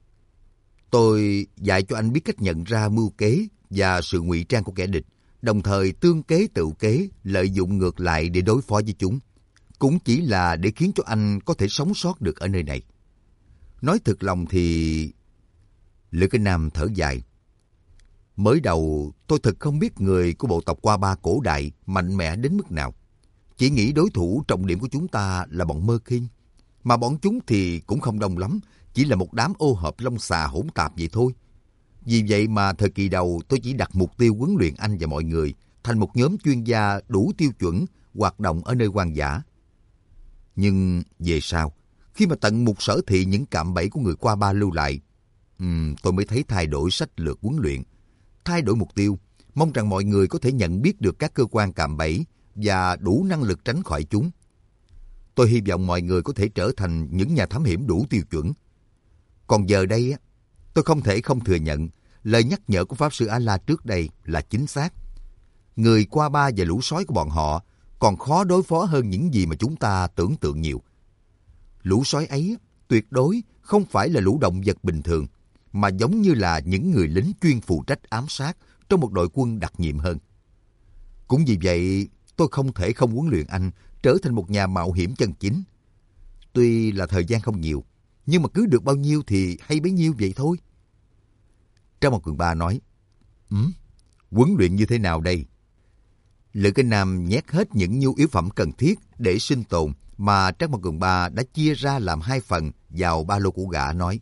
tôi dạy cho anh biết cách nhận ra mưu kế và sự ngụy trang của kẻ địch, đồng thời tương kế tự kế, lợi dụng ngược lại để đối phó với chúng. Cũng chỉ là để khiến cho anh có thể sống sót được ở nơi này. Nói thực lòng thì... Lữ Cánh Nam thở dài. Mới đầu tôi thật không biết người của bộ tộc Qua Ba cổ đại mạnh mẽ đến mức nào. Chỉ nghĩ đối thủ trọng điểm của chúng ta là bọn Mơ Kinh. Mà bọn chúng thì cũng không đông lắm, chỉ là một đám ô hợp lông xà hỗn tạp vậy thôi. Vì vậy mà thời kỳ đầu tôi chỉ đặt mục tiêu huấn luyện anh và mọi người thành một nhóm chuyên gia đủ tiêu chuẩn hoạt động ở nơi hoang dã. Nhưng về sau, khi mà tận mục sở thị những cạm bẫy của người Qua Ba lưu lại, tôi mới thấy thay đổi sách lược huấn luyện, thay đổi mục tiêu, mong rằng mọi người có thể nhận biết được các cơ quan cạm bẫy và đủ năng lực tránh khỏi chúng. Tôi hy vọng mọi người có thể trở thành những nhà thám hiểm đủ tiêu chuẩn. Còn giờ đây, tôi không thể không thừa nhận lời nhắc nhở của Pháp Sư A-La trước đây là chính xác. Người Qua Ba và lũ sói của bọn họ còn khó đối phó hơn những gì mà chúng ta tưởng tượng nhiều. Lũ sói ấy tuyệt đối không phải là lũ động vật bình thường, mà giống như là những người lính chuyên phụ trách ám sát trong một đội quân đặc nhiệm hơn. Cũng vì vậy, tôi không thể không huấn luyện anh trở thành một nhà mạo hiểm chân chính. Tuy là thời gian không nhiều, nhưng mà cứ được bao nhiêu thì hay bấy nhiêu vậy thôi. Trác Mộc Cường Ba nói, huấn luyện như thế nào đây? Lữ Cái Nam nhét hết những nhu yếu phẩm cần thiết để sinh tồn mà Trác Mộc Cường Ba đã chia ra làm 2 phần vào ba lô của gã, nói: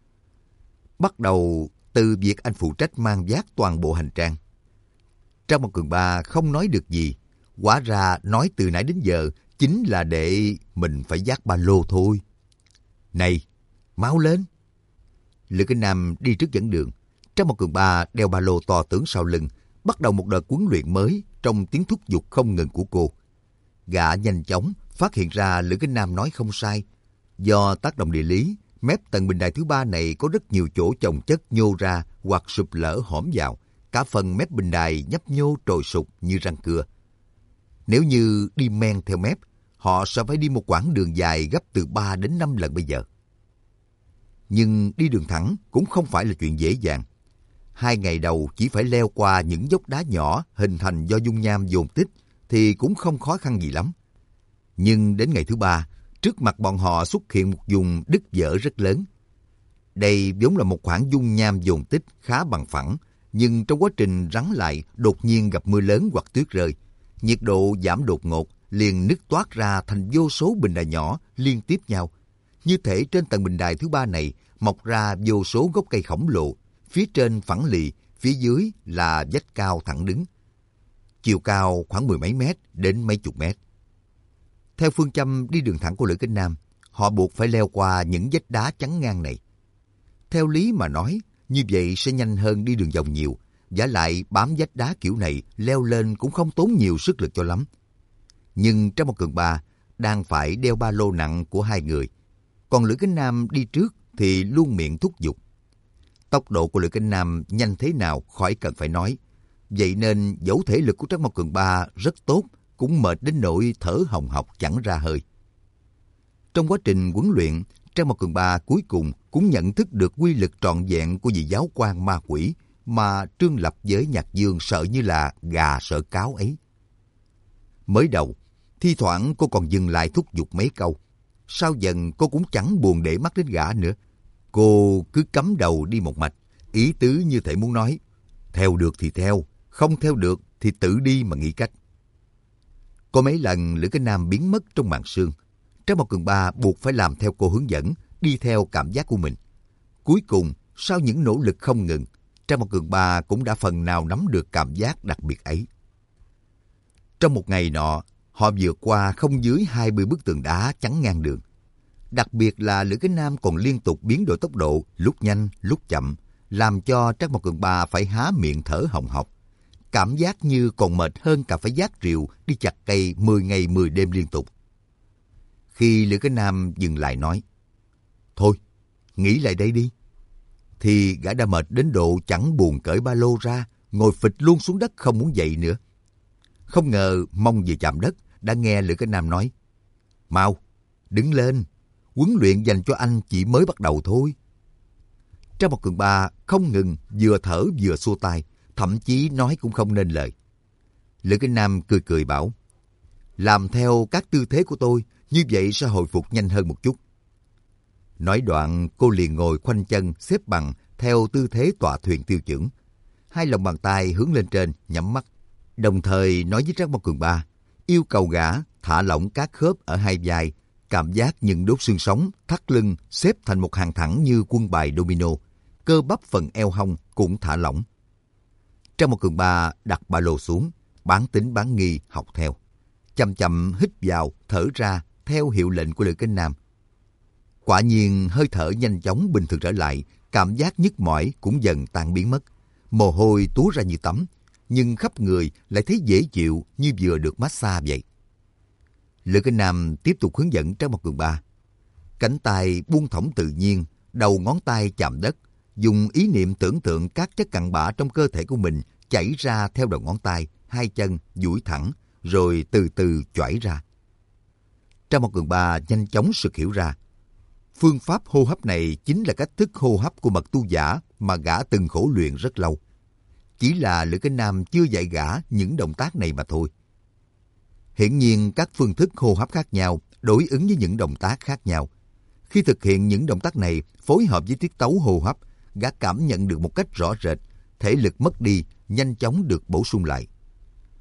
bắt đầu từ việc anh phụ trách mang vác toàn bộ hành trang. Trác Mộc Cường Ba không nói được gì, hóa ra nói từ nãy đến giờ chính là để mình phải vác ba lô thôi. Này, mau lên! Lữ Cái Nam đi trước dẫn đường. Trác Mộc Cường Ba đeo ba lô to tướng sau lưng, bắt đầu một đợt huấn luyện mới trong tiếng thúc giục không ngừng của cô. Gã nhanh chóng phát hiện ra Lữ Cái Nam nói không sai. Do tác động địa lý, mép tầng bình đài thứ 3 này có rất nhiều chỗ chồng chất nhô ra hoặc sụp lở hõm vào. Cả phần mép bình đài nhấp nhô trồi sụp như răng cưa. Nếu như đi men theo mép, họ sẽ phải đi một quãng đường dài gấp từ 3 đến 5 lần bây giờ. Nhưng đi đường thẳng cũng không phải là chuyện dễ dàng. 2 ngày đầu chỉ phải leo qua những dốc đá nhỏ hình thành do dung nham dồn tích thì cũng không khó khăn gì lắm. Nhưng đến ngày thứ 3, trước mặt bọn họ xuất hiện một vùng đứt vỡ rất lớn. Đây vốn là một khoảng dung nham dồn tích khá bằng phẳng, nhưng trong quá trình rắn lại đột nhiên gặp mưa lớn hoặc tuyết rơi. Nhiệt độ giảm đột ngột, liền nứt toát ra thành vô số bình đài nhỏ liên tiếp nhau. Như thể trên tầng bình đài thứ 3 này mọc ra vô số gốc cây khổng lồ, phía trên phẳng lì, phía dưới là vách cao thẳng đứng. Chiều cao khoảng 10 mấy mét đến mấy chục mét. Theo phương châm đi đường thẳng của Lữ Cái Nam, họ buộc phải leo qua những vách đá chắn ngang này. Theo lý mà nói, như vậy sẽ nhanh hơn đi đường vòng nhiều, vả lại bám vách đá kiểu này leo lên cũng không tốn nhiều sức lực cho lắm. Nhưng Trác Mộc Cường Ba đang phải đeo ba lô nặng của 2 người, còn Lữ Cái Nam đi trước thì luôn miệng thúc giục. Tốc độ của Lữ Cái Nam nhanh thế nào khỏi cần phải nói, vậy nên dẫu thể lực của Trác Mộc Cường Ba rất tốt, cũng mệt đến nỗi thở hồng hộc chẳng ra hơi. Trong quá trình huấn luyện, Trác Mộc Cường Ba cuối cùng cũng nhận thức được quy lực trọn vẹn của vị giáo quan ma quỷ mà Trương Lập với Nhạc Dương sợ như là gà sợ cáo ấy. Mới đầu, thi thoảng cô còn dừng lại thúc giục mấy câu. Sau dần cô cũng chẳng buồn để mắt đến gã nữa. Cô cứ cắm đầu đi một mạch, ý tứ như thể muốn nói: theo được thì theo, không theo được thì tự đi mà nghĩ cách. Có mấy lần Lữ Cái Nam biến mất trong màn sương, Trác Mộc Cường Ba buộc phải làm theo cô hướng dẫn, đi theo cảm giác của mình. Cuối cùng, sau những nỗ lực không ngừng, Trác Mộc Cường Ba cũng đã phần nào nắm được cảm giác đặc biệt ấy. Trong một ngày nọ, họ vượt qua không dưới 20 bức tường đá chắn ngang đường. Đặc biệt là Lữ Cái Nam còn liên tục biến đổi tốc độ, lúc nhanh, lúc chậm, làm cho Trác Mộc Cường Ba phải há miệng thở hồng hộc. Cảm giác như còn mệt hơn cả phải vác rìu đi chặt cây 10 ngày 10 đêm liên tục. Khi Lữ Cái Nam dừng lại nói: thôi, nghỉ lại đây đi. Thì gã đã mệt đến độ chẳng buồn cởi ba lô ra, ngồi phịch luôn xuống đất không muốn dậy nữa. Không ngờ mông vừa chạm đất đã nghe Lữ Cái Nam nói: mau, đứng lên, huấn luyện dành cho anh chỉ mới bắt đầu thôi. Trác Mộc Cường Ba không ngừng vừa thở vừa xua tay, thậm chí nói cũng không nên lời. Lữ Cái Nam cười cười bảo: làm theo các tư thế của tôi, như vậy sẽ hồi phục nhanh hơn một chút. Nói đoạn cô liền ngồi khoanh chân xếp bằng theo tư thế tọa thuyền tiêu chuẩn. 2 lòng bàn tay hướng lên trên, nhắm mắt, đồng thời nói với Trác Mộc Cường Ba, yêu cầu gã thả lỏng các khớp ở 2 vai, cảm giác những đốt xương sống, thắt lưng xếp thành một hàng thẳng như quân bài domino, cơ bắp phần eo hông cũng thả lỏng. Trác Mộc Cường Ba đặt ba lô xuống, bán tín bán nghi học theo, chậm chậm hít vào thở ra theo hiệu lệnh của Lữ Cái Nam. Quả nhiên hơi thở nhanh chóng bình thường trở lại, cảm giác nhức mỏi cũng dần tan biến mất, mồ hôi túa ra như tắm, nhưng khắp người lại thấy dễ chịu như vừa được massage vậy. Lữ Cái Nam tiếp tục hướng dẫn Trác Mộc Cường Ba. Cánh tay buông thõng tự nhiên, đầu ngón tay chạm đất, dùng ý niệm tưởng tượng các chất cặn bã trong cơ thể của mình chảy ra theo đầu ngón tay, 2 chân duỗi thẳng, rồi từ từ chỏi ra. Trác Mộc Cường Ba nhanh chóng sực hiểu ra. Phương pháp hô hấp này chính là cách thức hô hấp của bậc tu giả mà gã từng khổ luyện rất lâu. Chỉ là Lữ Cái Nam chưa dạy gã những động tác này mà thôi. Hiển nhiên các phương thức hô hấp khác nhau đối ứng với những động tác khác nhau. Khi thực hiện những động tác này phối hợp với tiết tấu hô hấp, gã cảm nhận được một cách rõ rệt, thể lực mất đi nhanh chóng được bổ sung lại.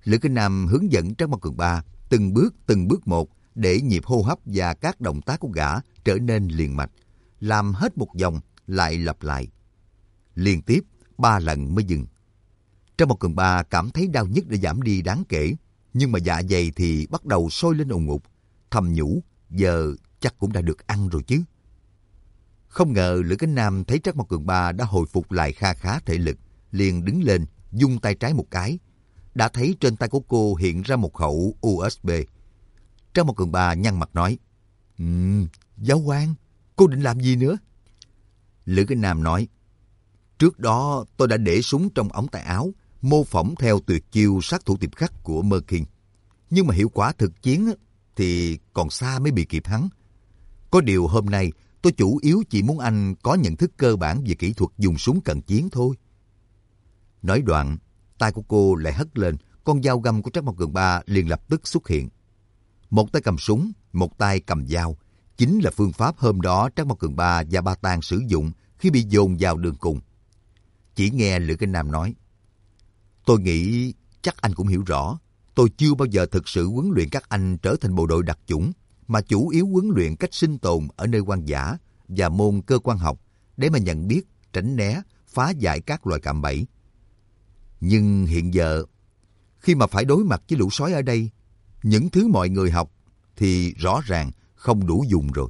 Lữ Kinh Nam hướng dẫn Trác Mao Cường Ba từng bước một để nhịp hô hấp và các động tác của gã trở nên liền mạch, làm hết một vòng lại lặp lại. Liên tiếp 3 lần mới dừng. Trác Mao Cường Ba cảm thấy đau nhức đã giảm đi đáng kể, nhưng mà dạ dày thì bắt đầu sôi lên ùn ùn, thầm nhủ giờ chắc cũng đã được ăn rồi chứ. Không ngờ Lữ Cánh Nam thấy Trác Mao Cường Ba đã hồi phục lại kha khá thể lực, liền đứng lên, vung tay trái một cái. Đã thấy trên tay của cô hiện ra một khẩu USB. Trác Mao Cường Ba nhăn mặt nói, giáo quan, cô định làm gì nữa? Lữ Cánh Nam nói, trước đó tôi đã để súng trong ống tay áo, mô phỏng theo tuyệt chiêu sát thủ tiệp khắc của Merkin. Nhưng mà hiệu quả thực chiến thì còn xa mới bị kịp hắn. Có điều hôm nay tôi chủ yếu chỉ muốn anh có nhận thức cơ bản về kỹ thuật dùng súng cận chiến thôi. Nói đoạn, tay của cô lại hất lên, con dao găm của Trác Mao Cường Ba liền lập tức xuất hiện. Một tay cầm súng, một tay cầm dao, chính là phương pháp hôm đó Trác Mao Cường Ba và Ba Tang sử dụng khi bị dồn vào đường cùng. Chỉ nghe Lữ Kinh Nam nói, tôi nghĩ chắc anh cũng hiểu rõ, tôi chưa bao giờ thực sự huấn luyện các anh trở thành bộ đội đặc chủng, mà chủ yếu huấn luyện cách sinh tồn ở nơi hoang dã và môn cơ quan học để mà nhận biết, tránh né, phá giải các loài cạm bẫy. Nhưng hiện giờ, khi mà phải đối mặt với lũ sói ở đây, những thứ mọi người học thì rõ ràng không đủ dùng rồi.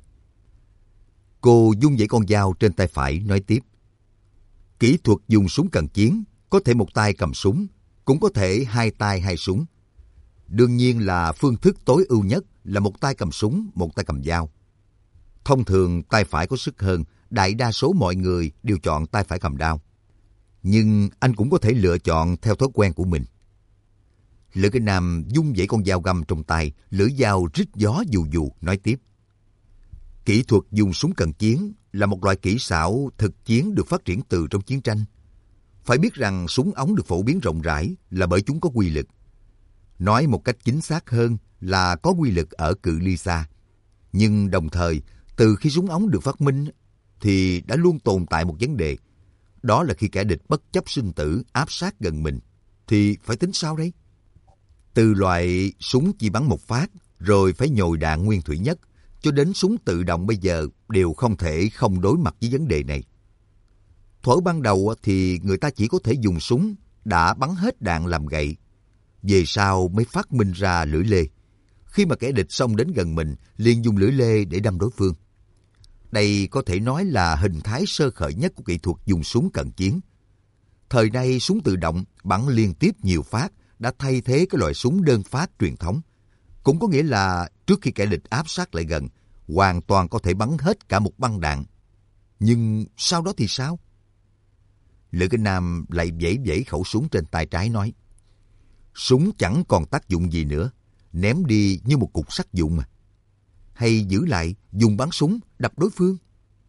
Cô vung vẩy con dao trên tay phải nói tiếp, kỹ thuật dùng súng cận chiến có thể một tay cầm súng, cũng có thể hai tay hai súng. Đương nhiên là phương thức tối ưu nhất là một tay cầm súng, một tay cầm dao. Thông thường tay phải có sức hơn, đại đa số mọi người đều chọn tay phải cầm đao. Nhưng anh cũng có thể lựa chọn theo thói quen của mình. Lữ Kinh Nam vung vẩy con dao găm trong tay, lưỡi dao rít gió dù dù, nói tiếp. Kỹ thuật dùng súng cận chiến là một loại kỹ xảo thực chiến được phát triển từ trong chiến tranh. Phải biết rằng súng ống được phổ biến rộng rãi là bởi chúng có quy lực. Nói một cách chính xác hơn là có quy lực ở cự ly xa. Nhưng đồng thời, từ khi súng ống được phát minh thì đã luôn tồn tại một vấn đề. Đó là khi kẻ địch bất chấp sinh tử áp sát gần mình, thì phải tính sao đấy? Từ loại súng chỉ bắn một phát, rồi phải nhồi đạn nguyên thủy nhất, cho đến súng tự động bây giờ đều không thể không đối mặt với vấn đề này. Thuở ban đầu thì người ta chỉ có thể dùng súng đã bắn hết đạn làm gậy. Về sau mới phát minh ra lưỡi lê. Khi mà kẻ địch xông đến gần mình, liền dùng lưỡi lê để đâm đối phương. Đây có thể nói là hình thái sơ khởi nhất của kỹ thuật dùng súng cận chiến. Thời nay súng tự động bắn liên tiếp nhiều phát đã thay thế cái loại súng đơn phát truyền thống. Cũng có nghĩa là trước khi kẻ địch áp sát lại gần, hoàn toàn có thể bắn hết cả một băng đạn. Nhưng sau đó thì sao? Lữ Kinh Nam lại vẫy vẫy khẩu súng trên tay trái nói, súng chẳng còn tác dụng gì nữa, ném đi như một cục sắt vụn mà. Hay giữ lại dùng bắn súng đập đối phương?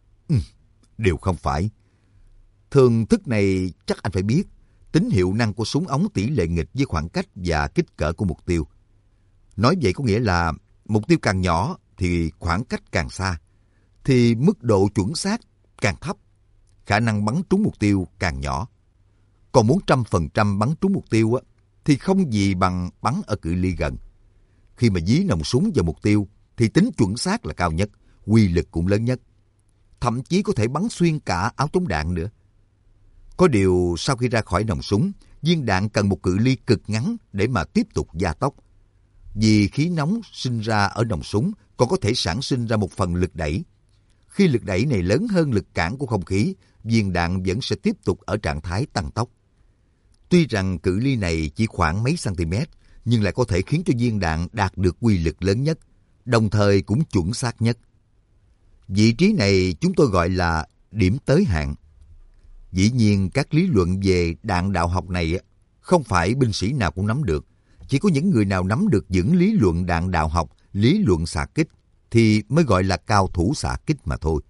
Đều không phải. Thường thức này chắc anh phải biết, tính hiệu năng của súng ống tỷ lệ nghịch với khoảng cách và kích cỡ của mục tiêu. Nói vậy có nghĩa là mục tiêu càng nhỏ thì khoảng cách càng xa, thì mức độ chuẩn xác càng thấp, khả năng bắn trúng mục tiêu càng nhỏ. Còn muốn 100% bắn trúng mục tiêu thì không gì bằng bắn ở cự ly gần. Khi mà dí nòng súng vào mục tiêu thì tính chuẩn xác là cao nhất, uy lực cũng lớn nhất. Thậm chí có thể bắn xuyên cả áo chống đạn nữa. Có điều sau khi ra khỏi nòng súng, viên đạn cần một cự ly cực ngắn để mà tiếp tục gia tốc. Vì khí nóng sinh ra ở nòng súng còn có thể sản sinh ra một phần lực đẩy. Khi lực đẩy này lớn hơn lực cản của không khí, viên đạn vẫn sẽ tiếp tục ở trạng thái tăng tốc. Tuy rằng cự ly này chỉ khoảng mấy cm, nhưng lại có thể khiến cho viên đạn đạt được uy lực lớn nhất, đồng thời cũng chuẩn xác nhất. Vị trí này chúng tôi gọi là điểm tới hạn. Dĩ nhiên các lý luận về đạn đạo học này không phải binh sĩ nào cũng nắm được. Chỉ có những người nào nắm được những lý luận đạn đạo học, lý luận xạ kích thì mới gọi là cao thủ xạ kích mà thôi.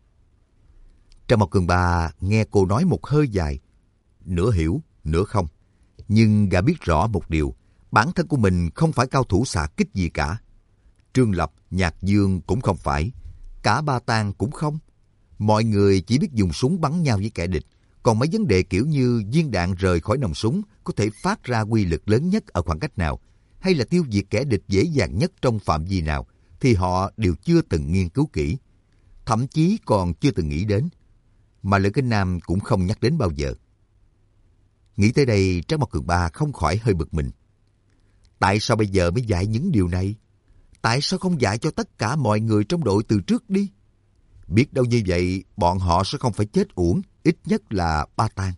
Trác Mao Cường Ba nghe cô nói một hơi dài, nửa hiểu, nửa không. Nhưng gã biết rõ một điều, bản thân của mình không phải cao thủ xạ kích gì cả. Trương Lập, Nhạc Dương cũng không phải, cả Ba Tang cũng không. Mọi người chỉ biết dùng súng bắn nhau với kẻ địch, Còn mấy vấn đề kiểu như viên đạn rời khỏi nòng súng có thể phát ra uy lực lớn nhất ở khoảng cách nào, hay là tiêu diệt kẻ địch dễ dàng nhất trong phạm vi nào, thì họ đều chưa từng nghiên cứu kỹ, thậm chí còn chưa từng nghĩ đến, mà Lữ Kinh Nam cũng không nhắc đến bao giờ. Nghĩ tới đây, Trác Mộc Cường Ba không khỏi hơi bực mình. Tại sao bây giờ mới dạy những điều này? Tại sao không dạy cho tất cả mọi người trong đội từ trước đi? Biết đâu như vậy, bọn họ sẽ không phải chết uổng, ít nhất là Ba Tang.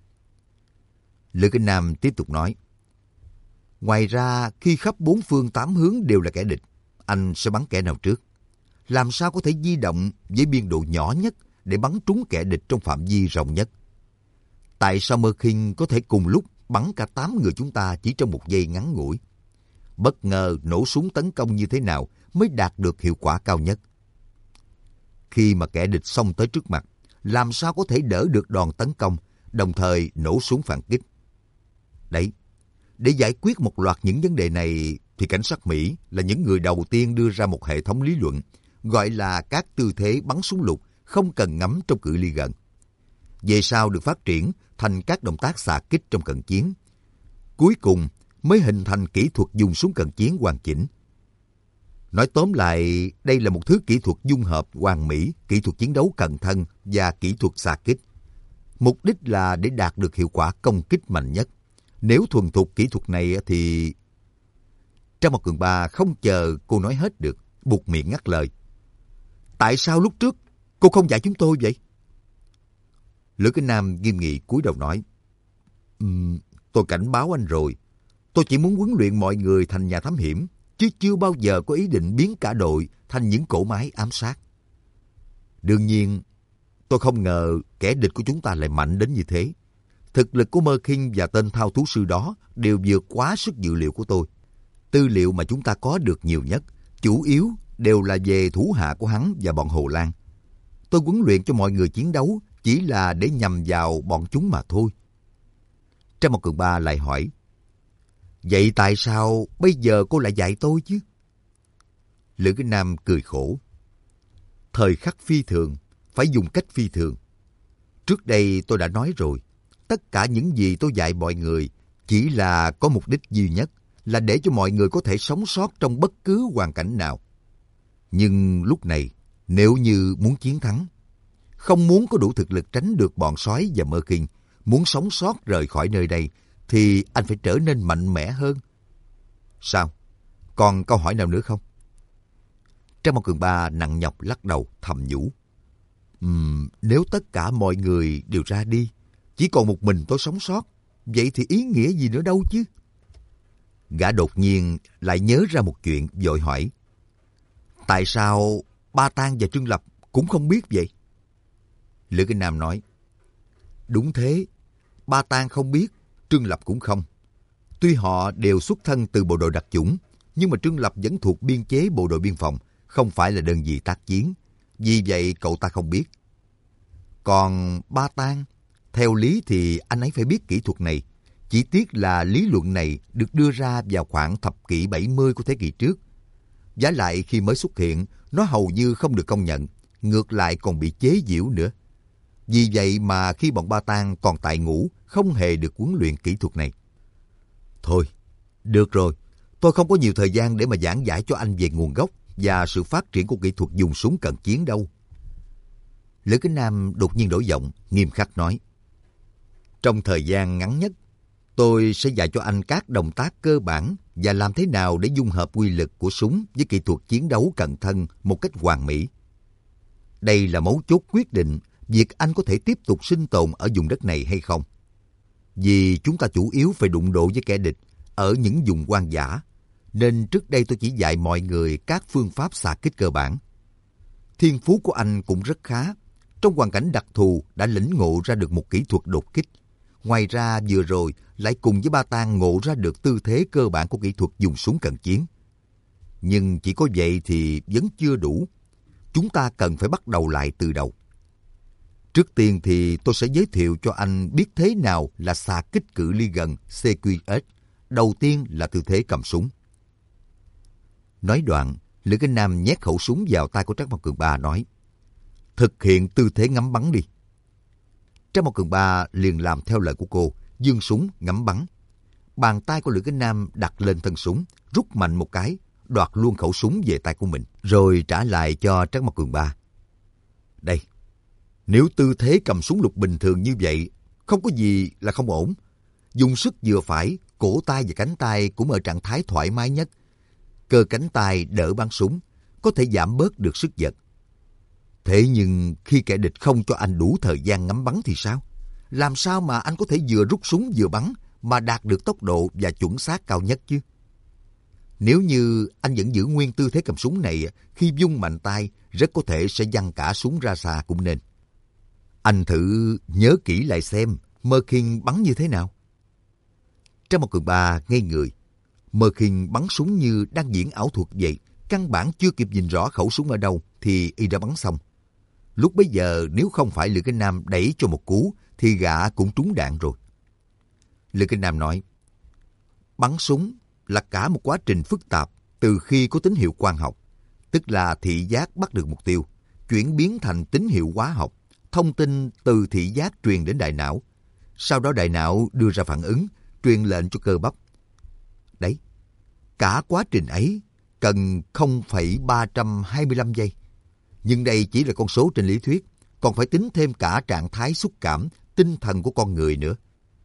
Lữ Kinh Nam tiếp tục nói. Ngoài ra, khi khắp bốn phương tám hướng đều là kẻ địch, anh sẽ bắn kẻ nào trước? Làm sao có thể di động với biên độ nhỏ nhất để bắn trúng kẻ địch trong phạm vi rộng nhất? Tại sao Mơ Khinh có thể cùng lúc bắn cả 8 người chúng ta chỉ trong một giây ngắn ngủi? Bất ngờ nổ súng tấn công như thế nào mới đạt được hiệu quả cao nhất? Khi mà kẻ địch xông tới trước mặt, làm sao có thể đỡ được đòn tấn công, đồng thời nổ súng phản kích? Đấy, để giải quyết một loạt những vấn đề này, thì cảnh sát Mỹ là những người đầu tiên đưa ra một hệ thống lý luận, gọi là các tư thế bắn súng lục không cần ngắm trong cự ly gần. Về sau được phát triển thành các động tác xạ kích trong cận chiến. Cuối cùng mới hình thành kỹ thuật dùng súng cận chiến hoàn chỉnh. Nói tóm lại, đây là một thứ kỹ thuật dung hợp hoàn mỹ, kỹ thuật chiến đấu cận thân và kỹ thuật xạ kích. Mục đích là để đạt được hiệu quả công kích mạnh nhất. Nếu thuần thục kỹ thuật này thì... Trác Mộc Cường Ba không chờ cô nói hết được, buột miệng ngắt lời. Tại sao lúc trước cô không dạy chúng tôi vậy? Lữ Kinh Nam nghiêm nghị cúi đầu nói. Tôi cảnh báo anh rồi. Tôi chỉ muốn huấn luyện mọi người thành nhà thám hiểm, chứ chưa bao giờ có ý định biến cả đội thành những cỗ máy ám sát. Đương nhiên, tôi không ngờ kẻ địch của chúng ta lại mạnh đến như thế. Thực lực của Mơ Khinh và tên thao thú sư đó đều vượt quá sức dự liệu của tôi. Tư liệu mà chúng ta có được nhiều nhất, chủ yếu đều là về thủ hạ của hắn và bọn Hồ Lan. Tôi huấn luyện cho mọi người chiến đấu chỉ là để nhằm vào bọn chúng mà thôi. Trác Mộc Cường Ba lại hỏi. Vậy tại sao bây giờ cô lại dạy tôi chứ? Lữ Kinh Nam cười khổ. Thời khắc phi thường, phải dùng cách phi thường. Trước đây tôi đã nói rồi, tất cả những gì tôi dạy mọi người chỉ là có mục đích duy nhất, là để cho mọi người có thể sống sót trong bất cứ hoàn cảnh nào. Nhưng lúc này, nếu như muốn chiến thắng, không muốn có đủ thực lực tránh được bọn sói và Mơ Khinh, muốn sống sót rời khỏi nơi đây, thì anh phải trở nên mạnh mẽ hơn. Sao? Còn câu hỏi nào nữa không? Trác Mộc Cường Ba nặng nhọc lắc đầu thầm nhủ. Nếu tất cả mọi người đều ra đi, chỉ còn một mình tôi sống sót, vậy thì ý nghĩa gì nữa đâu chứ? Gã đột nhiên lại nhớ ra một chuyện, vội hỏi. Tại sao Ba Tang và Trương Lập cũng không biết vậy? Lữ Kinh Nam nói. Đúng thế, Ba Tang không biết, Trương Lập cũng không. Tuy họ đều xuất thân từ bộ đội đặc chủng, nhưng mà Trương Lập vẫn thuộc biên chế bộ đội biên phòng, không phải là đơn vị tác chiến. Vì vậy cậu ta không biết. Còn Ba Tang, theo lý thì anh ấy phải biết kỹ thuật này. Chỉ tiếc là lý luận này được đưa ra vào khoảng thập kỷ 70 của thế kỷ trước. Vả lại khi mới xuất hiện, nó hầu như không được công nhận, ngược lại còn bị chế giễu nữa. Vì vậy mà khi bọn Ba Tang còn tại ngũ, không hề được huấn luyện kỹ thuật này. Thôi, được rồi, tôi không có nhiều thời gian để mà giảng giải cho anh về nguồn gốc và sự phát triển của kỹ thuật dùng súng cận chiến đâu. Lữ Kính Nam đột nhiên đổi giọng, nghiêm khắc nói. Trong thời gian ngắn nhất, tôi sẽ dạy cho anh các động tác cơ bản và làm thế nào để dung hợp uy lực của súng với kỹ thuật chiến đấu cận thân một cách hoàn mỹ. Đây là mấu chốt quyết định việc anh có thể tiếp tục sinh tồn ở vùng đất này hay không. Vì chúng ta chủ yếu phải đụng độ với kẻ địch ở những vùng hoang dã, nên trước đây tôi chỉ dạy mọi người các phương pháp xạ kích cơ bản. Thiên phú của anh cũng rất khá. Trong hoàn cảnh đặc thù đã lĩnh ngộ ra được một kỹ thuật đột kích. Ngoài ra vừa rồi lại cùng với Ba Tang ngộ ra được tư thế cơ bản của kỹ thuật dùng súng cận chiến. Nhưng chỉ có vậy thì vẫn chưa đủ. Chúng ta cần phải bắt đầu lại từ đầu. Trước tiên thì tôi sẽ giới thiệu cho anh biết thế nào là xạ kích cự ly gần CQS. Đầu tiên là tư thế cầm súng. Nói đoạn, Lữ Kính Nam nhét khẩu súng vào tay của Trác Mộc Cường Ba nói. Thực hiện tư thế ngắm bắn đi. Trang Một Cường Ba liền làm theo lời của cô, giương súng ngắm bắn. Bàn tay của Lữ Kính Nam đặt lên thân súng, rút mạnh một cái, đoạt luôn khẩu súng về tay của mình, rồi trả lại cho Trang Một Cường Ba. Đây, nếu tư thế cầm súng lục bình thường như vậy, không có gì là không ổn. Dùng sức vừa phải, cổ tay và cánh tay cũng ở trạng thái thoải mái nhất. Cơ cánh tay đỡ bắn súng, có thể giảm bớt được sức giật. Thế nhưng khi kẻ địch không cho anh đủ thời gian ngắm bắn thì sao? Làm sao mà anh có thể vừa rút súng vừa bắn mà đạt được tốc độ và chuẩn xác cao nhất chứ? Nếu như anh vẫn giữ nguyên tư thế cầm súng này, khi vung mạnh tay, rất có thể sẽ văng cả súng ra xa cũng nên. Anh thử nhớ kỹ lại xem Mơ Khiên bắn như thế nào. Trang Một Cường Ba ngây người. Mơ Khiên bắn súng như đang diễn ảo thuật vậy. Căn bản chưa kịp nhìn rõ khẩu súng ở đâu thì y đã bắn xong. Lúc bấy giờ nếu không phải Lữ Kính Nam đẩy cho một cú thì gã cũng trúng đạn rồi. Lữ Kính Nam nói, bắn súng là cả một quá trình phức tạp từ khi có tín hiệu quang học, tức là thị giác bắt được mục tiêu, chuyển biến thành tín hiệu hóa học, thông tin từ thị giác truyền đến đại não. Sau đó đại não đưa ra phản ứng, truyền lệnh cho cơ bắp. Đấy, cả quá trình ấy cần 0,325 giây. Nhưng đây chỉ là con số trên lý thuyết, còn phải tính thêm cả trạng thái xúc cảm, tinh thần của con người nữa.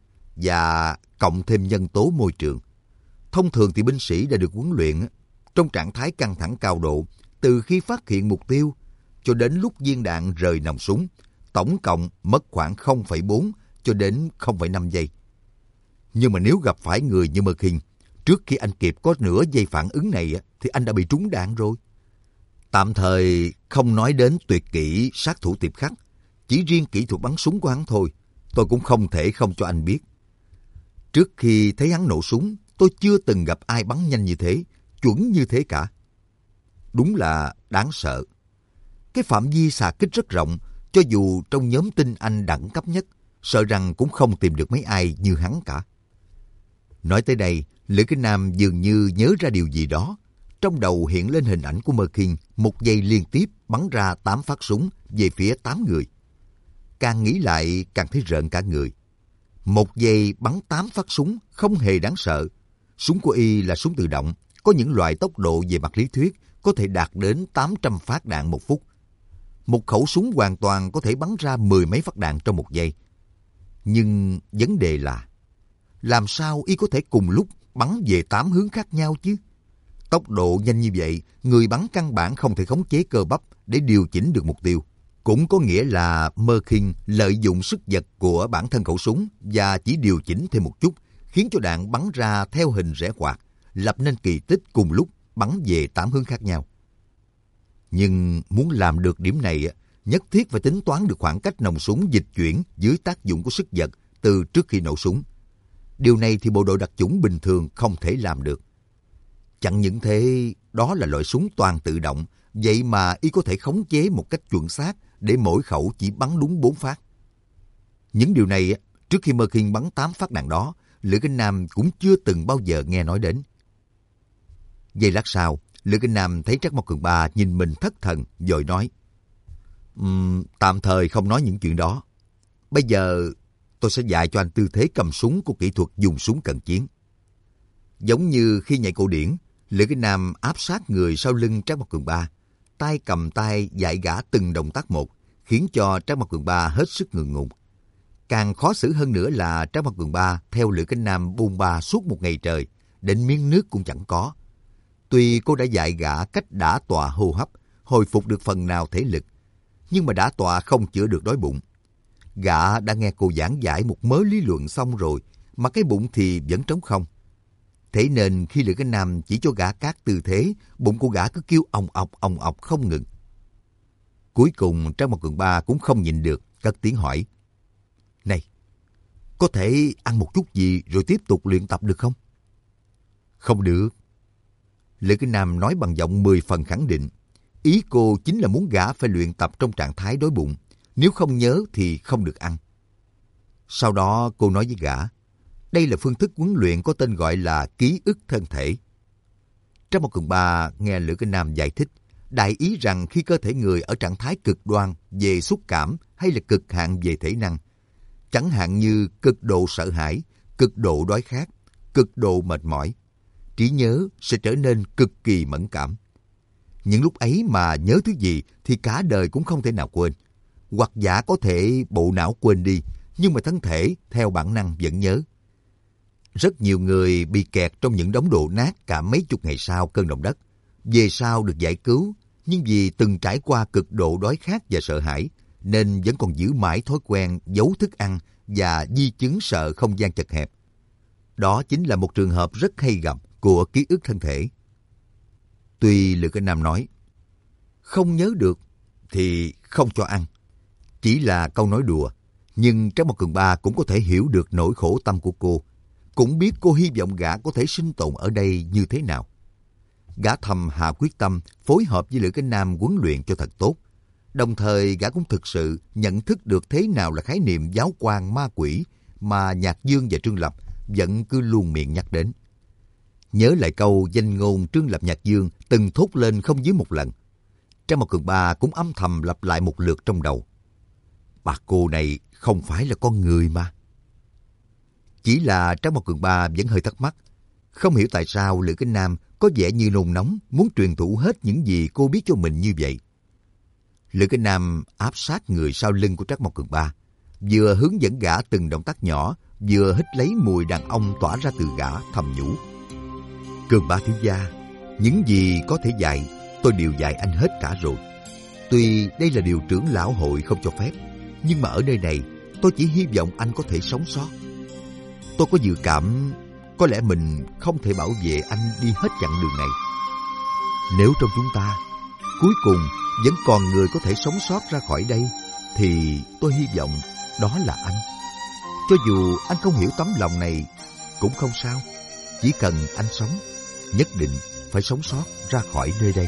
Và cộng thêm nhân tố môi trường. Thông thường thì binh sĩ đã được huấn luyện trong trạng thái căng thẳng cao độ từ khi phát hiện mục tiêu cho đến lúc viên đạn rời nòng súng, tổng cộng mất khoảng 0,4 cho đến 0,5 giây. Nhưng mà nếu gặp phải người như Mơ Khiên, trước khi anh kịp có nửa giây phản ứng này thì anh đã bị trúng đạn rồi. Tạm thời không nói đến tuyệt kỹ sát thủ tiệp khắc, chỉ riêng kỹ thuật bắn súng của hắn thôi, tôi cũng không thể không cho anh biết. Trước khi thấy hắn nổ súng, tôi chưa từng gặp ai bắn nhanh như thế, chuẩn như thế cả. Đúng là đáng sợ. Cái phạm vi xạ kích rất rộng, cho dù trong nhóm tinh anh đẳng cấp nhất, sợ rằng cũng không tìm được mấy ai như hắn cả. Nói tới đây, Lữ Kính Nam dường như nhớ ra điều gì đó. Trong đầu hiện lên hình ảnh của Mơ Khiên, một giây liên tiếp bắn ra 8 phát súng về phía 8 người. Càng nghĩ lại càng thấy rợn cả người. Một giây bắn 8 phát súng không hề đáng sợ. Súng của y là súng tự động, có những loại tốc độ về mặt lý thuyết có thể đạt đến 800 phát đạn một phút. Một khẩu súng hoàn toàn có thể bắn ra 10 mấy phát đạn trong một giây. Nhưng vấn đề là, làm sao y có thể cùng lúc bắn về 8 hướng khác nhau chứ? Tốc độ nhanh như vậy, người bắn căn bản không thể khống chế cơ bắp để điều chỉnh được mục tiêu. Cũng có nghĩa là Mơ Khiên lợi dụng sức giật của bản thân khẩu súng và chỉ điều chỉnh thêm một chút, khiến cho đạn bắn ra theo hình rẽ quạt, lập nên kỳ tích cùng lúc bắn về 8 hướng khác nhau. Nhưng muốn làm được điểm này, nhất thiết phải tính toán được khoảng cách nòng súng dịch chuyển dưới tác dụng của sức giật từ trước khi nổ súng. Điều này thì bộ đội đặc chủng bình thường không thể làm được. Chẳng những thế, đó là loại súng toàn tự động, vậy mà y có thể khống chế một cách chuẩn xác để mỗi khẩu chỉ bắn đúng 4 phát. Những điều này, trước khi Mơ Khiên bắn 8 phát đạn đó, Lữ Kính Nam cũng chưa từng bao giờ nghe nói đến. Giây lát sau, Lữ Kính Nam thấy Trác Mộc Cường Ba nhìn mình thất thần, vội nói, tạm thời không nói những chuyện đó. Bây giờ tôi sẽ dạy cho anh tư thế cầm súng của kỹ thuật dùng súng cận chiến. Giống như khi nhảy cổ điển, Lữ Kính Nam áp sát người sau lưng Trác Mộc Cường Ba, tay cầm tay dạy gã từng động tác một, khiến cho Trác Mộc Cường Ba hết sức ngượng ngùng. Càng khó xử hơn nữa là Trác Mộc Cường Ba theo Lữ Kính Nam bôn ba suốt một ngày trời, đến miếng nước cũng chẳng có. Tuy cô đã dạy gã cách đả tọa hô hấp, hồi phục được phần nào thể lực, nhưng mà đả tọa không chữa được đói bụng. Gã đã nghe cô giảng giải một mớ lý luận xong rồi, mà cái bụng thì vẫn trống không. Thế nên khi Lữ Kính Nam chỉ cho gã các tư thế, bụng của gã cứ kêu ong ọc không ngừng. Cuối cùng Trác Mộc Cường Ba cũng không nhịn được, cất tiếng hỏi, này, có thể ăn một chút gì rồi tiếp tục luyện tập được không? Không được. Lữ Kính Nam nói bằng giọng 10 phần khẳng định. Ý cô chính là muốn gã phải luyện tập trong trạng thái đói bụng, nếu không nhớ thì không được ăn. Sau đó cô nói với gã, đây là phương thức huấn luyện có tên gọi là ký ức thân thể. Trác Mộc Cường Ba nghe Lữ Kính Nam giải thích, đại ý rằng khi cơ thể người ở trạng thái cực đoan về xúc cảm hay là cực hạn về thể năng, chẳng hạn như cực độ sợ hãi, cực độ đói khát, cực độ mệt mỏi. Trí nhớ sẽ trở nên cực kỳ mẫn cảm. Những lúc ấy mà nhớ thứ gì thì cả đời cũng không thể nào quên. Hoặc giả có thể bộ não quên đi, nhưng mà thân thể theo bản năng vẫn nhớ. Rất nhiều người bị kẹt trong những đống đổ nát cả mấy chục ngày sau cơn động đất. Về sau được giải cứu, nhưng vì từng trải qua cực độ đói khát và sợ hãi, nên vẫn còn giữ mãi thói quen giấu thức ăn và di chứng sợ không gian chật hẹp. Đó chính là một trường hợp rất hay gặp của ký ức thân thể. Tuy Lữ Cảnh Nam nói, không nhớ được thì không cho ăn. Chỉ là câu nói đùa, nhưng Trác Mộc Cường Ba cũng có thể hiểu được nỗi khổ tâm của cô. Cũng biết cô hy vọng gã có thể sinh tồn ở đây như thế nào. Gã thầm hạ quyết tâm phối hợp với Lữ Cảnh Nam huấn luyện cho thật tốt. Đồng thời gã cũng thực sự nhận thức được thế nào là khái niệm giáo quan ma quỷ mà Nhạc Dương và Trương Lập vẫn cứ luôn miệng nhắc đến. Nhớ lại câu danh ngôn Trương Lập Nhạc Dương từng thốt lên không dưới một lần. Trác Mộc Cường Ba cũng âm thầm lặp lại một lượt trong đầu. Bà cô này không phải là con người mà. Chỉ là Trác Mộc Cường Ba vẫn hơi thắc mắc. Không hiểu tại sao Lữ Cảnh Nam có vẻ như nôn nóng muốn truyền thụ hết những gì cô biết cho mình như vậy. Lữ Cảnh Nam áp sát người sau lưng của Trác Mộc Cường Ba, vừa hướng dẫn gã từng động tác nhỏ, vừa hít lấy mùi đàn ông tỏa ra từ gã, thầm nhủ. Cường Ba thiếu gia, những gì có thể dạy, tôi đều dạy anh hết cả rồi. Tuy đây là điều trưởng lão hội không cho phép, nhưng mà ở nơi này, tôi chỉ hy vọng anh có thể sống sót. Tôi có dự cảm có lẽ mình không thể bảo vệ anh đi hết chặng đường này. Nếu trong chúng ta cuối cùng vẫn còn người có thể sống sót ra khỏi đây, thì tôi hy vọng đó là anh. Cho dù anh không hiểu tấm lòng này cũng không sao. Chỉ cần anh sống, nhất định phải sống sót ra khỏi nơi đây.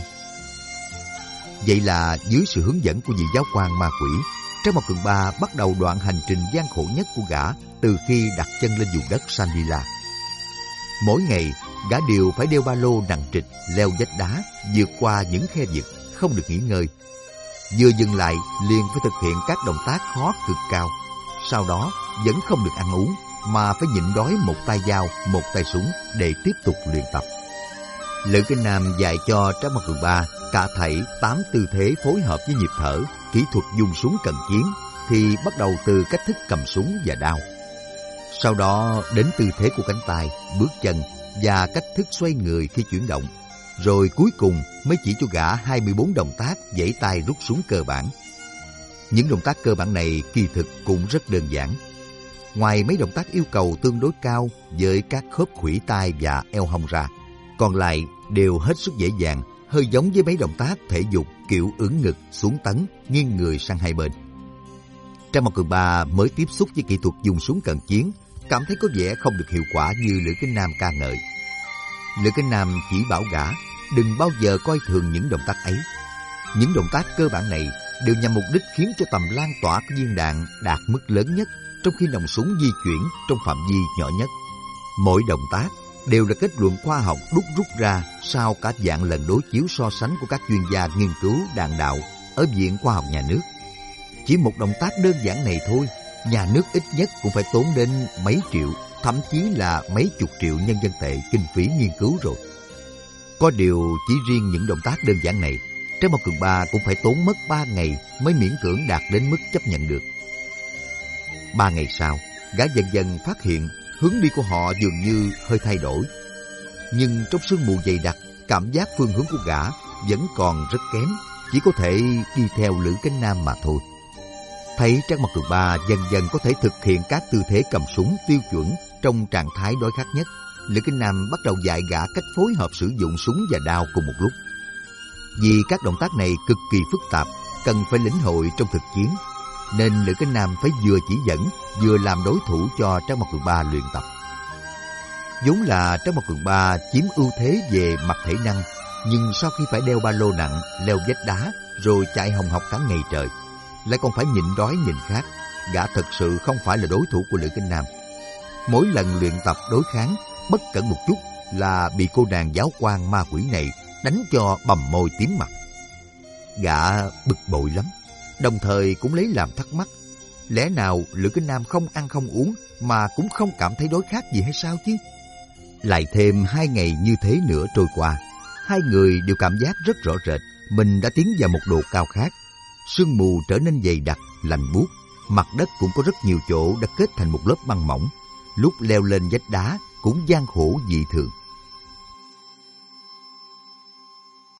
Vậy là dưới sự hướng dẫn của vị giáo quan ma quỷ, Trác Mộc Cường Ba bắt đầu đoạn hành trình gian khổ nhất của gã từ khi đặt chân lên vùng đất Shangri-La. Mỗi ngày, gã đều phải đeo ba lô nặng trịch, leo vách đá, vượt qua những khe vực, không được nghỉ ngơi. Vừa dừng lại, liền phải thực hiện các động tác khó cực cao. Sau đó, vẫn không được ăn uống, mà phải nhịn đói một tay dao, một tay súng để tiếp tục luyện tập. Lữ Cảnh Nam dạy cho Trác Mộc Cường Ba cả thảy 8 tư thế phối hợp với nhịp thở, kỹ thuật dùng súng cận chiến, thì bắt đầu từ cách thức cầm súng và đao. Sau đó đến tư thế của cánh tay, bước chân và cách thức xoay người khi chuyển động. Rồi cuối cùng mới chỉ cho gã 24 động tác giãy tay rút súng cơ bản. Những động tác cơ bản này kỳ thực cũng rất đơn giản. Ngoài mấy động tác yêu cầu tương đối cao với các khớp khuỷu tay và eo hông ra, còn lại đều hết sức dễ dàng, hơi giống với mấy động tác thể dục kiểu ưỡn ngực, xuống tấn, nghiêng người sang hai bên. Trác Mộc Cường Ba mới tiếp xúc với kỹ thuật dùng súng cận chiến, cảm thấy có vẻ không được hiệu quả như Lữ Cảnh Nam ca ngợi. Lữ Cảnh Nam chỉ bảo gã đừng bao giờ coi thường những động tác ấy. Những động tác cơ bản này đều nhằm mục đích khiến cho tầm lan tỏa của viên đạn đạt mức lớn nhất, trong khi nòng súng di chuyển trong phạm vi nhỏ nhất. Mỗi động tác đều là kết luận khoa học đúc rút ra sau cả vạn lần đối chiếu so sánh của các chuyên gia nghiên cứu đạn đạo ở Viện Khoa học Nhà nước. Chỉ một động tác đơn giản này thôi, nhà nước ít nhất cũng phải tốn đến mấy triệu, thậm chí là mấy chục triệu nhân dân tệ kinh phí nghiên cứu rồi. Có điều chỉ riêng những động tác đơn giản này, Trác Mộc Cường Ba cũng phải tốn mất 3 ngày mới miễn cưỡng đạt đến mức chấp nhận được. 3 ngày sau, gã dần dần phát hiện hướng đi của họ dường như hơi thay đổi. Nhưng trong sương mù dày đặc, cảm giác phương hướng của gã vẫn còn rất kém, chỉ có thể đi theo Lữ Cảnh Nam mà thôi. Thấy Trác Mộc Cường Ba dần dần có thể thực hiện các tư thế cầm súng tiêu chuẩn trong trạng thái đói khát nhất, Lữ Cảnh Nam bắt đầu dạy gã cách phối hợp sử dụng súng và đao cùng một lúc. Vì các động tác này cực kỳ phức tạp, cần phải lĩnh hội trong thực chiến, nên Lữ Cảnh Nam phải vừa chỉ dẫn, vừa làm đối thủ cho Trác Mộc Cường Ba luyện tập. Vốn là Trác Mộc Cường Ba chiếm ưu thế về mặt thể năng, nhưng sau khi phải đeo ba lô nặng, leo vách đá, rồi chạy hồng hộc cả ngày trời, lại còn phải nhịn đói nhịn khát, gã thật sự không phải là đối thủ của Lữ Cảnh Nam. Mỗi lần luyện tập đối kháng, bất cẩn một chút là bị cô nàng giáo quan ma quỷ này đánh cho bầm môi tím mặt. Gã bực bội lắm, đồng thời cũng lấy làm thắc mắc. Lẽ nào Lữ Kính Nam không ăn không uống mà cũng không cảm thấy đói khát gì hay sao chứ? Lại thêm 2 ngày như thế nữa trôi qua, hai người đều cảm giác rất rõ rệt mình đã tiến vào một độ cao khác. Sương mù trở nên dày đặc, lạnh buốt, mặt đất cũng có rất nhiều chỗ đã kết thành một lớp băng mỏng. Lúc leo lên vách đá cũng gian khổ dị thường.